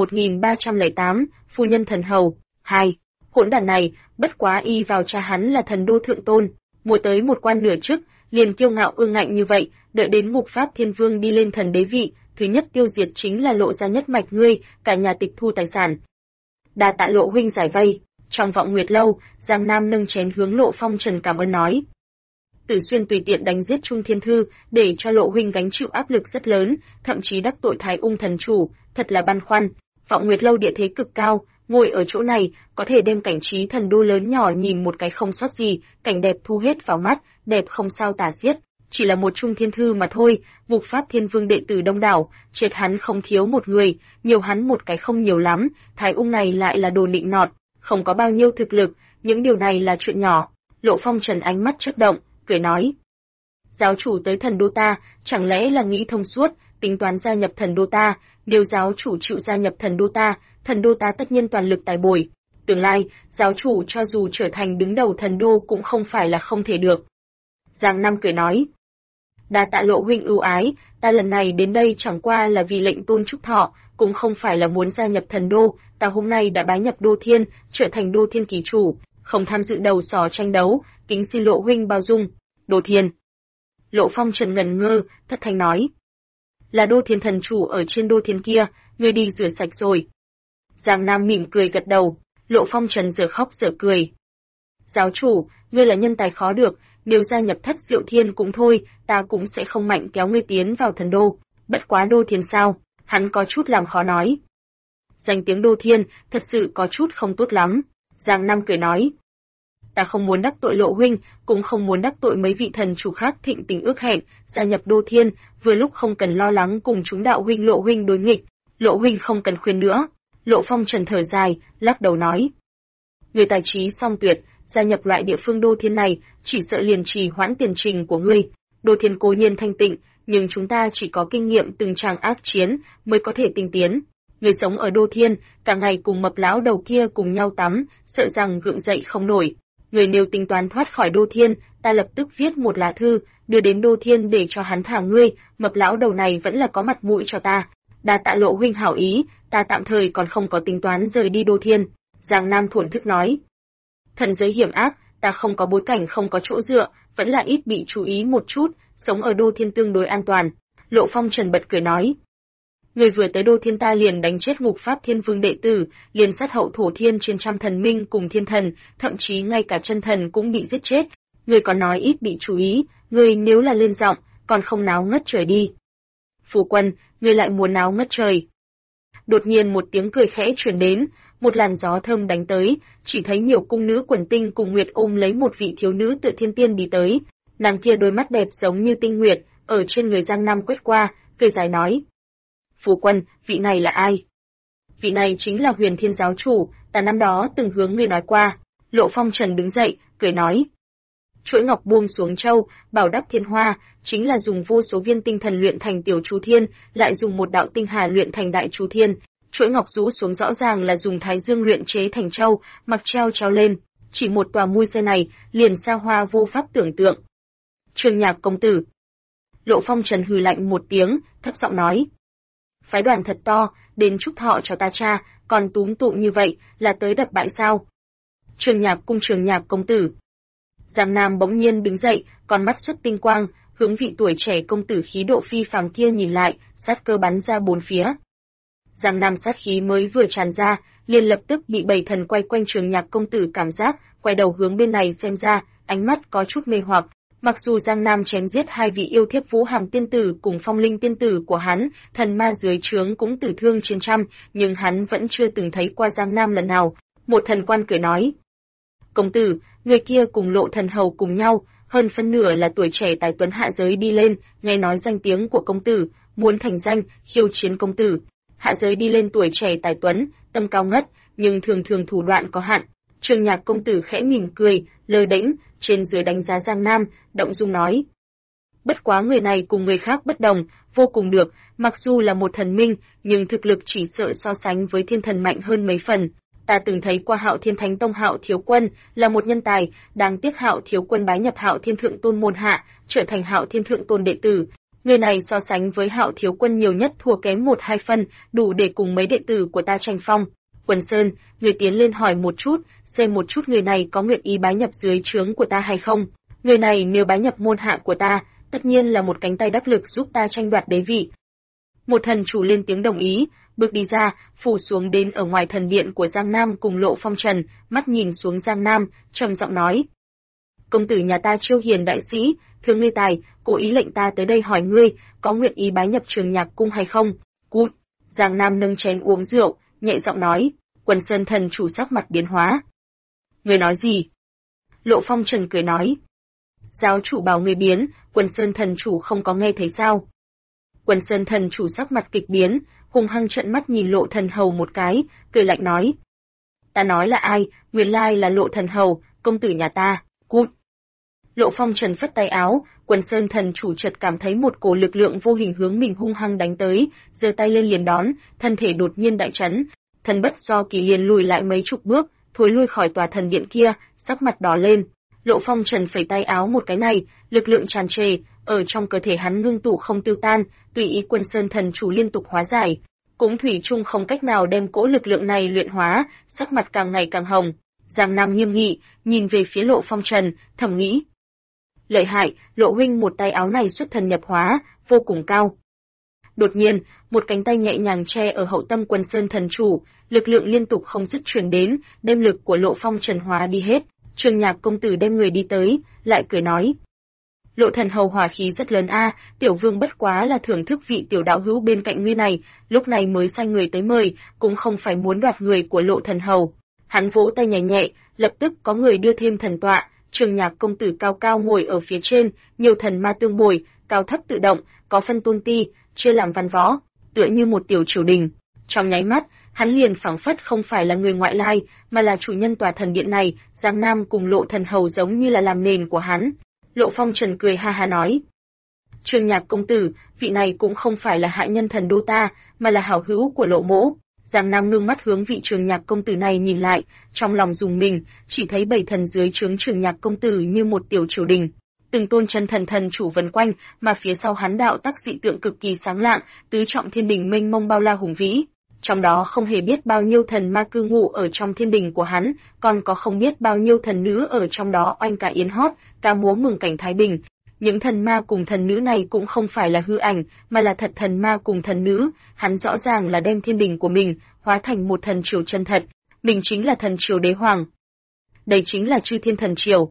1308, phu nhân thần hầu 2. Hỗn đản này, bất quá y vào cha hắn là thần đô thượng tôn, mua tới một quan nửa chức, liền kiêu ngạo ương ngạnh như vậy, đợi đến Ngục Pháp Thiên Vương đi lên thần đế vị, thứ nhất tiêu diệt chính là Lộ gia nhất mạch ngươi, cả nhà tịch thu tài sản. Đa tạ Lộ huynh giải vây. Trong Vọng Nguyệt lâu, Giang Nam nâng chén hướng Lộ Phong Trần cảm ơn nói: Tử Xuyên tùy tiện đánh giết Trung Thiên Thư, để cho Lộ huynh gánh chịu áp lực rất lớn, thậm chí đắc tội Thái Ung thần chủ, thật là băn khoăn. Vọng Nguyệt lâu địa thế cực cao, ngồi ở chỗ này, có thể đem cảnh trí thần đô lớn nhỏ nhìn một cái không sót gì, cảnh đẹp thu hết vào mắt, đẹp không sao tả xiết. Chỉ là một Trung Thiên Thư mà thôi, Ngục Pháp Thiên Vương đệ tử đông đảo, chết hắn không thiếu một người, nhiều hắn một cái không nhiều lắm, Thái Ung này lại là đồ nịnh nọt, không có bao nhiêu thực lực, những điều này là chuyện nhỏ. Lộ Phong Trần ánh mắt chớp động, cười nói: Giáo chủ tới thần đô ta, chẳng lẽ là nghĩ thông suốt, tính toán gia nhập thần đô ta, nếu giáo chủ chịu gia nhập thần đô ta tất nhiên toàn lực tài bồi. Tương lai, giáo chủ cho dù trở thành đứng đầu thần đô cũng không phải là không thể được. Giang Nam cười nói: Đa tạ Lộ huynh ưu ái, ta lần này đến đây chẳng qua là vì lệnh tôn trúc thọ, cũng không phải là muốn gia nhập thần đô, ta hôm nay đã bái nhập đô thiên, trở thành đô thiên kỳ chủ, không tham dự đầu sỏ tranh đấu, kính xin Lộ huynh bao dung. Đô thiên. Lộ Phong Trần ngần ngơ, thất thanh nói: là Đô Thiên thần chủ ở trên Đô Thiên kia, ngươi đi rửa sạch rồi. Giang Nam mỉm cười gật đầu, Lộ Phong Trần giờ khóc giờ cười. Giáo chủ, ngươi là nhân tài khó được, nếu gia nhập Thất Diệu Thiên cũng thôi, ta cũng sẽ không mạnh kéo ngươi tiến vào thần đô. Bất quá Đô Thiên sao? Hắn có chút làm khó nói. Danh tiếng Đô Thiên thật sự có chút không tốt lắm. Giang Nam cười nói. Ta không muốn đắc tội Lộ huynh, cũng không muốn đắc tội mấy vị thần chủ khác thịnh tình ước hẹn, gia nhập Đô Thiên, vừa lúc không cần lo lắng cùng chúng đạo huynh Lộ huynh đối nghịch. Lộ huynh không cần khuyên nữa. Lộ Phong Trần thở dài, lắc đầu nói. Người tài trí song tuyệt, gia nhập loại địa phương Đô Thiên này, chỉ sợ liền trì hoãn tiền trình của ngươi. Đô Thiên cố nhiên thanh tịnh, nhưng chúng ta chỉ có kinh nghiệm từng tràng ác chiến mới có thể tinh tiến. Người sống ở Đô Thiên, cả ngày cùng mập lão đầu kia cùng nhau tắm, sợ rằng gượng dậy không nổi. Người nếu tính toán thoát khỏi Đô Thiên, ta lập tức viết một lá thư, đưa đến Đô Thiên để cho hắn thả ngươi, mập lão đầu này vẫn là có mặt mũi cho ta. Đa tạ Lộ huynh hảo ý, ta tạm thời còn không có tính toán rời đi Đô Thiên. Giang Nam thổn thức nói. Thần giới hiểm ác, ta không có bối cảnh không có chỗ dựa, vẫn là ít bị chú ý một chút, sống ở Đô Thiên tương đối an toàn. Lộ Phong Trần bật cười nói. Người vừa tới Đô Thiên ta liền đánh chết Ngục Pháp Thiên Vương đệ tử, liền sát hậu thổ thiên trên trăm thần minh cùng thiên thần, thậm chí ngay cả chân thần cũng bị giết chết. Người còn nói ít bị chú ý, người nếu là lên giọng, còn không náo ngất trời đi. Phù Quân, người lại muốn náo ngất trời. Đột nhiên một tiếng cười khẽ truyền đến, một làn gió thơm đánh tới, chỉ thấy nhiều cung nữ quần tinh cùng Nguyệt ôm lấy một vị thiếu nữ tựa thiên tiên đi tới. Nàng kia đôi mắt đẹp giống như tinh nguyệt, ở trên người Giang Nam quét qua, cười dài nói. Phù Quân, vị này là ai? Vị này chính là Huyền Thiên giáo chủ, ta năm đó từng hướng người nói qua. Lộ Phong Trần đứng dậy, cười nói. Chuỗi ngọc buông xuống châu, bảo đắp thiên hoa, chính là dùng vô số viên tinh thần luyện thành tiểu chú thiên, lại dùng một đạo tinh hà luyện thành đại chú thiên. Chuỗi ngọc rũ xuống rõ ràng là dùng thái dương luyện chế thành châu, mặc treo lên. Chỉ một tòa mui xe này, liền xa hoa vô pháp tưởng tượng. Trường Nhạc công tử. Lộ Phong Trần hừ lạnh một tiếng, thấp giọng nói. Phái đoàn thật to, đến chúc thọ cho ta cha, còn túm tụm như vậy, là tới đập bại sao? Trường Nhạc công tử. Giang Nam bỗng nhiên đứng dậy, con mắt xuất tinh quang, hướng vị tuổi trẻ công tử khí độ phi phàm kia nhìn lại, sát cơ bắn ra bốn phía. Giang Nam sát khí mới vừa tràn ra, liền lập tức bị bảy thần quay quanh Trường Nhạc công tử cảm giác, quay đầu hướng bên này xem ra, ánh mắt có chút mê hoặc. Mặc dù Giang Nam chém giết hai vị yêu thiếp Vũ Hàm tiên tử cùng Phong Linh tiên tử của hắn, thần ma dưới trướng cũng tử thương trên trăm, nhưng hắn vẫn chưa từng thấy qua Giang Nam lần nào. Một thần quan cười nói. Công tử, người kia cùng Lộ thần hầu cùng nhau, hơn phân nửa là tuổi trẻ tài tuấn hạ giới đi lên, nghe nói danh tiếng của công tử, muốn thành danh, khiêu chiến công tử. Hạ giới đi lên tuổi trẻ tài tuấn, tâm cao ngất, nhưng thường thường thủ đoạn có hạn. Trường Nhạc công tử khẽ mỉm cười, lơ đễnh, trên dưới đánh giá Giang Nam, động dung nói. Bất quá người này cùng người khác bất đồng, vô cùng được, mặc dù là một thần minh, nhưng thực lực chỉ sợ so sánh với thiên thần mạnh hơn mấy phần. Ta từng thấy qua Hạo Thiên Thánh Tông Hạo Thiếu Quân, là một nhân tài, đáng tiếc Hạo Thiếu Quân bái nhập Hạo Thiên Thượng Tôn môn hạ, trở thành Hạo Thiên Thượng Tôn đệ tử. Người này so sánh với Hạo Thiếu Quân nhiều nhất thua kém 1-2 phân, đủ để cùng mấy đệ tử của ta tranh phong. Quần Sơn, người tiến lên hỏi một chút, xem một chút người này có nguyện ý bái nhập dưới trướng của ta hay không. Người này nếu bái nhập môn hạ của ta, tất nhiên là một cánh tay đắc lực giúp ta tranh đoạt đế vị. Một thần chủ lên tiếng đồng ý, bước đi ra, phủ xuống đến ở ngoài thần điện của Giang Nam cùng Lộ Phong Trần, mắt nhìn xuống Giang Nam, trầm giọng nói. Công tử nhà ta chiêu hiền đại sĩ, thương ngươi tài, cố ý lệnh ta tới đây hỏi ngươi, có nguyện ý bái nhập Trường Nhạc cung hay không? Cút! Giang Nam nâng chén uống rượu, nhẹ giọng nói. Quần Sơn thần chủ sắc mặt biến hóa. Ngươi nói gì? Lộ Phong Trần cười nói. Giáo chủ bảo ngươi biến, Quần Sơn thần chủ không có nghe thấy sao? Quần Sơn thần chủ sắc mặt kịch biến, hung hăng trợn mắt nhìn Lộ thần hầu một cái, cười lạnh nói. Ta nói là ai, nguyên lai là Lộ thần hầu, công tử nhà ta, cút. Lộ Phong Trần phất tay áo, Quần Sơn thần chủ chợt cảm thấy một cổ lực lượng vô hình hướng mình hung hăng đánh tới, giơ tay lên liền đón, thân thể đột nhiên đại chấn, thần bất do kỳ liền lùi lại mấy chục bước, thối lui khỏi tòa thần điện kia, sắc mặt đỏ lên. Lộ Phong Trần phẩy tay áo một cái này, lực lượng tràn trề, ở trong cơ thể hắn ngưng tụ không tiêu tan, tùy ý Quần Sơn thần chủ liên tục hóa giải, cũng thủy chung không cách nào đem cỗ lực lượng này luyện hóa, sắc mặt càng ngày càng hồng. Giang Nam nghiêm nghị, nhìn về phía Lộ Phong Trần, thầm nghĩ. Lợi hại, Lộ huynh một tay áo này xuất thần nhập hóa, vô cùng cao. Đột nhiên, một cánh tay nhẹ nhàng che ở hậu tâm Quần Sơn thần chủ, lực lượng liên tục không dứt truyền đến, đem lực của Lộ Phong Trần hóa đi hết. Trường Nhạc công tử đem người đi tới, lại cười nói: Lộ thần hầu hỏa khí rất lớn a, tiểu vương bất quá là thưởng thức vị tiểu đạo hữu bên cạnh ngươi này, lúc này mới sai người tới mời, cũng không phải muốn đoạt người của Lộ thần hầu. Hắn vỗ tay nhẹ nhẹ, lập tức có người đưa thêm thần tọa, Trường Nhạc công tử cao cao ngồi ở phía trên, nhiều thần ma tương bồi, cao thấp tự động, có phân tôn ti, chia làm văn võ, tựa như một tiểu triều đình. Trong nháy mắt, hắn liền phảng phất không phải là người ngoại lai, mà là chủ nhân tòa thần điện này, Giang Nam cùng Lộ thần hầu giống như là làm nền của hắn. Lộ Phong Trần cười ha ha nói: Trường Nhạc công tử, vị này cũng không phải là hạ nhân thần đô ta, mà là hảo hữu của Lộ mỗ. Giang Nam ngưng mắt hướng vị Trường Nhạc công tử này nhìn lại, trong lòng rùng mình, chỉ thấy bảy thần dưới trướng Trường Nhạc công tử như một tiểu triều đình, từng tôn chân thần thần chủ vần quanh, mà phía sau hắn đạo tác dị tượng cực kỳ sáng lạng, tứ trọng thiên đình mênh mông bao la hùng vĩ. Trong đó không hề biết bao nhiêu thần ma cư ngụ ở trong thiên đình của hắn, còn có không biết bao nhiêu thần nữ ở trong đó oanh ca yến hót, ca múa mừng cảnh thái bình. Những thần ma cùng thần nữ này cũng không phải là hư ảnh, mà là thật thần ma cùng thần nữ, hắn rõ ràng là đem thiên đình của mình hóa thành một thần triều chân thật, mình chính là thần triều đế hoàng. Đây chính là chư thiên thần triều.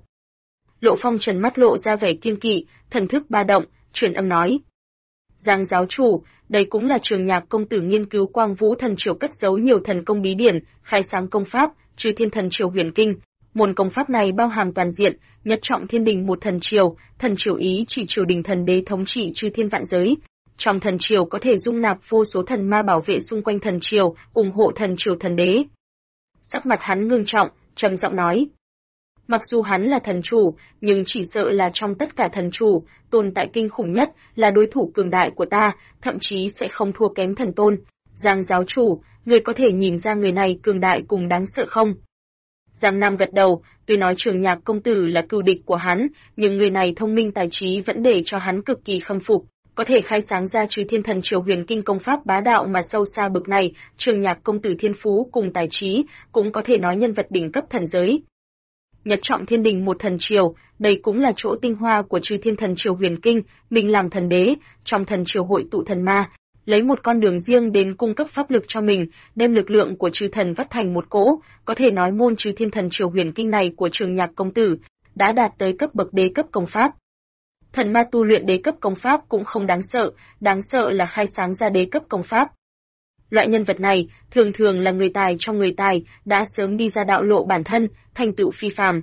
Lộ Phong Trần mắt lộ ra vẻ kiêng kỵ, thần thức ba động, truyền âm nói: Giang giáo chủ, đây cũng là Trường Nhạc công tử nghiên cứu Quang Vũ thần triều cất giấu nhiều thần công bí điển, khai sáng công pháp, chư thiên thần triều huyền kinh. Môn công pháp này bao hàm toàn diện, nhất trọng thiên đình một thần triều ý chỉ triều đình thần đế thống trị chư thiên vạn giới. Trong thần triều có thể dung nạp vô số thần ma bảo vệ xung quanh thần triều, ủng hộ thần triều thần đế. Sắc mặt hắn ngưng trọng, trầm giọng nói: Mặc dù hắn là thần chủ, nhưng chỉ sợ là trong tất cả thần chủ, tồn tại kinh khủng nhất, là đối thủ cường đại của ta, thậm chí sẽ không thua kém thần tôn. Giang giáo chủ, người có thể nhìn ra người này cường đại cùng đáng sợ không? Giang Nam gật đầu, tuy nói Trường Nhạc công tử là cừu địch của hắn, nhưng người này thông minh tài trí vẫn để cho hắn cực kỳ khâm phục, có thể khai sáng ra chư thiên thần triều huyền kinh công pháp bá đạo mà sâu xa bực này, Trường Nhạc công tử thiên phú cùng tài trí, cũng có thể nói nhân vật đỉnh cấp thần giới. Nhất trọng thiên đình một thần triều, đây cũng là chỗ tinh hoa của chư thiên thần triều huyền kinh, mình làm thần đế, trong thần triều hội tụ thần ma, lấy một con đường riêng đến cung cấp pháp lực cho mình, đem lực lượng của chư thần vắt thành một cỗ, có thể nói môn chư thiên thần triều huyền kinh này của Trường Nhạc công tử đã đạt tới cấp bậc đế cấp công pháp. Thần ma tu luyện đế cấp công pháp cũng không đáng sợ là khai sáng ra đế cấp công pháp. Loại nhân vật này thường thường là người tài trong người tài, đã sớm đi ra đạo lộ bản thân, thành tựu phi phàm.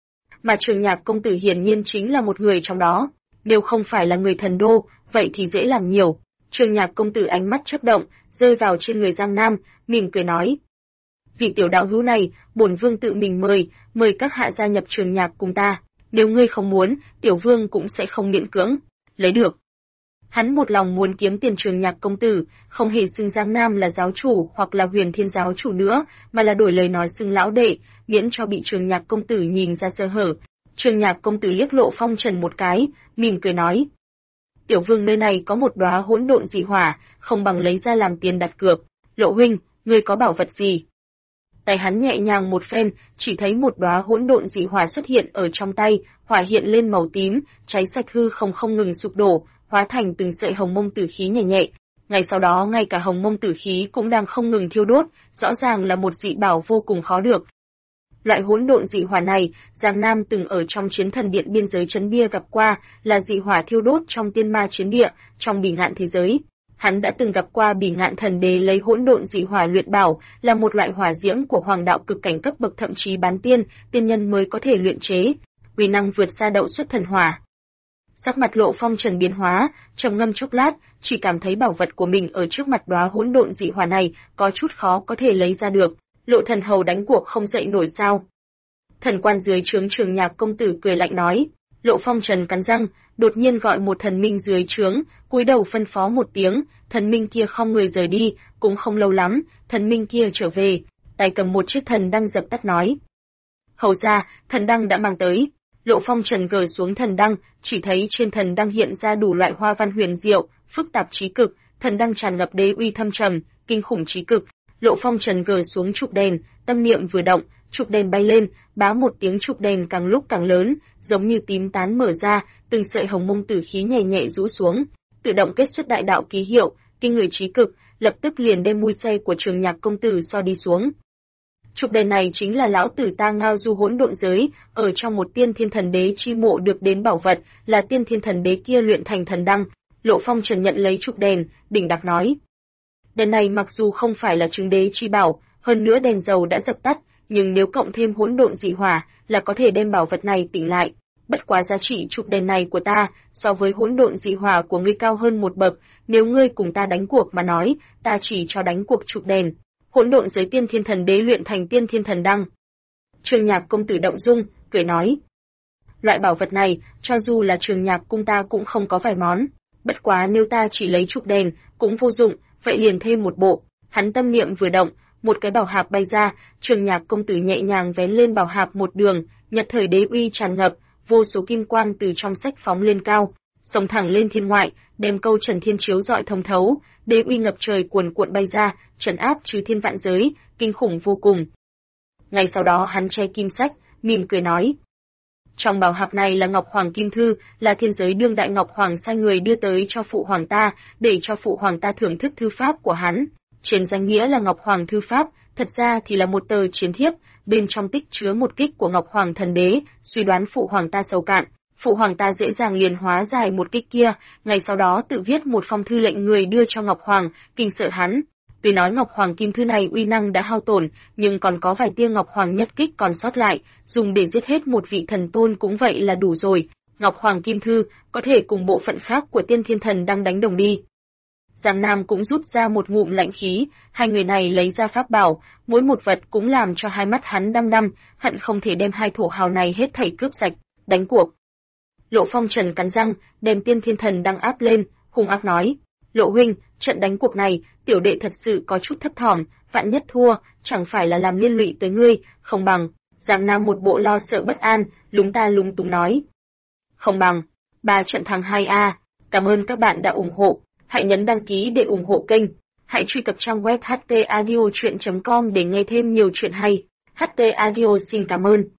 Mà Trường Nhạc công tử hiển nhiên chính là một người trong đó, nếu không phải là người thần đô, vậy thì dễ làm nhiều. Trường Nhạc công tử ánh mắt chớp động, rơi vào trên người Giang Nam, mỉm cười nói: Vị tiểu đạo hữu này, bổn vương tự mình mời các hạ gia nhập Trường Nhạc cùng ta, nếu ngươi không muốn, tiểu vương cũng sẽ không miễn cưỡng lấy được. Hắn một lòng muốn kiếm tiền Trường Nhạc công tử, không hề xưng Giang Nam là giáo chủ hoặc là Huyền Thiên giáo chủ nữa, mà là đổi lời nói xưng lão đệ, miễn cho bị Trường Nhạc công tử nhìn ra sơ hở. Trường Nhạc công tử liếc Lộ Phong Trần một cái, mỉm cười nói: Tiểu vương nơi này có một đóa hỗn độn dị hỏa, không bằng lấy ra làm tiền đặt cược. Lộ huynh, ngươi có bảo vật gì? Tay hắn nhẹ nhàng một phen, chỉ thấy một đóa hỗn độn dị hỏa xuất hiện ở trong tay, hỏa hiện lên màu tím, cháy sạch hư không ngừng sụp đổ, hóa thành từng sợi hồng mông tử khí nhẹ nhẹ. Ngay sau đó ngay cả hồng mông tử khí cũng đang không ngừng thiêu đốt, rõ ràng là một dị bảo vô cùng khó được. Loại hỗn độn dị hỏa này, Giang Nam từng ở trong chiến thần điện biên giới trấn bia gặp qua, là dị hỏa thiêu đốt trong tiên ma chiến địa, trong bỉ ngạn thế giới. Hắn đã từng gặp qua bỉ ngạn thần đế lấy hỗn độn dị hỏa luyện bảo, là một loại hỏa diễm của hoàng đạo cực cảnh cấp bậc, thậm chí bán tiên nhân mới có thể luyện chế, uy năng vượt xa đậu xuất thần hỏa. Sắc mặt Lộ Phong Trần biến hóa, trầm ngâm chốc lát, chỉ cảm thấy bảo vật của mình ở trước mặt đóa hỗn độn dị hỏa này có chút khó có thể lấy ra được. Lộ thần hầu đánh cuộc không dậy nổi sao? Thần quan dưới trướng Trường Nhạc công tử cười lạnh nói. Lộ Phong Trần cắn răng, đột nhiên gọi một thần minh dưới trướng, cúi đầu phân phó một tiếng, thần minh kia không người rời đi, cũng không lâu lắm, thần minh kia trở về, tay cầm một chiếc thần đăng dập tắt nói: Hầu ra, thần đăng đã mang tới. Lộ Phong Trần gỡ xuống thần đăng, chỉ thấy trên thần đăng hiện ra đủ loại hoa văn huyền diệu, phức tạp chí cực, thần đăng tràn ngập đế uy thâm trầm, kinh khủng chí cực. Lộ Phong Trần gỡ xuống trục đèn, tâm niệm vừa động, trục đèn bay lên, bá một tiếng trục đèn càng lúc càng lớn, giống như tím tán mở ra, từng sợi hồng mông tử khí nhẹ nhẹ rũ xuống, tự động kết xuất đại đạo ký hiệu, kinh người trí cực, lập tức liền đem mui xe của Trường Nhạc công tử so đi xuống. Trục đèn này chính là lão tử ta ngao du hỗn độn giới, ở trong một tiên thiên thần đế chi mộ được đến bảo vật, là tiên thiên thần đế kia luyện thành thần đăng. Lộ Phong Trần nhận lấy trục đèn, đỉnh đặc nói. Đèn này mặc dù không phải là chứng đế chi bảo, hơn nữa đèn dầu đã dập tắt, nhưng nếu cộng thêm hỗn độn dị hỏa, là có thể đem bảo vật này tỉnh lại. Bất quá giá trị trục đèn này của ta, so với hỗn độn dị hỏa của ngươi cao hơn một bậc, nếu ngươi cùng ta đánh cuộc mà nói, ta chỉ cho đánh cuộc trục đèn. Hỗn độn giới tiên thiên thần đế luyện thành tiên thiên thần đăng. Trường Nhạc công tử động dung, cười nói. Loại bảo vật này, cho dù là Trường Nhạc cung ta cũng không có vài món. Bất quá nếu ta chỉ lấy trục đèn, cũng vô dụng, vậy liền thêm một bộ. Hắn tâm niệm vừa động, một cái bảo hạp bay ra, Trường Nhạc công tử nhẹ nhàng vén lên bảo hạp một đường, nhật thời đế uy tràn ngập, vô số kim quang từ trong sách phóng lên cao, xông thẳng lên thiên ngoại, đem câu Trần Thiên chiếu rọi thông thấu, đế uy ngập trời cuồn cuộn bay ra, trấn áp trừ thiên vạn giới, kinh khủng vô cùng. Ngay sau đó hắn che kim sách, mỉm cười nói: trong bảo hạp này là Ngọc Hoàng Kim Thư, là thiên giới đương đại Ngọc Hoàng sai người đưa tới cho phụ hoàng ta, để cho phụ hoàng ta thưởng thức thư pháp của hắn. Trên danh nghĩa là Ngọc Hoàng thư pháp, thật ra thì là một tờ chiến thiếp, bên trong tích chứa một kích của Ngọc Hoàng thần đế, suy đoán phụ hoàng ta sâu cạn, phụ hoàng ta dễ dàng liền hóa giải một kích kia, ngày sau đó tự viết một phong thư lệnh người đưa cho Ngọc Hoàng, kinh sợ hắn. Tuy nói Ngọc Hoàng Kim Thư này uy năng đã hao tổn, nhưng còn có vài tia Ngọc Hoàng nhất kích còn sót lại, dùng để giết hết một vị thần tôn cũng vậy là đủ rồi. Ngọc Hoàng Kim Thư có thể cùng bộ phận khác của Tiên Thiên Thần đang đánh đồng đi. Giang Nam cũng rút ra một ngụm lạnh khí, hai người này lấy ra pháp bảo, mỗi một vật cũng làm cho hai mắt hắn đăm đăm, hận không thể đem hai thổ hào này hết thảy cướp sạch, đánh cuộc. Lộ Phong Trần cắn răng, đem Tiên Thiên Thần đang áp lên, hung ác nói: Lộ huynh, trận đánh cuộc này, tiểu đệ thật sự có chút thấp thỏm, vạn nhất thua, chẳng phải là làm liên lụy tới ngươi, không bằng. Giang Nam một bộ lo sợ bất an, lúng ta lúng túng nói: không bằng, 3 trận thắng 2A, cảm ơn các bạn đã ủng hộ, hãy nhấn đăng ký để ủng hộ kênh, hãy truy cập trang web htaudio.com để nghe thêm nhiều chuyện hay. HT Audio xin cảm ơn.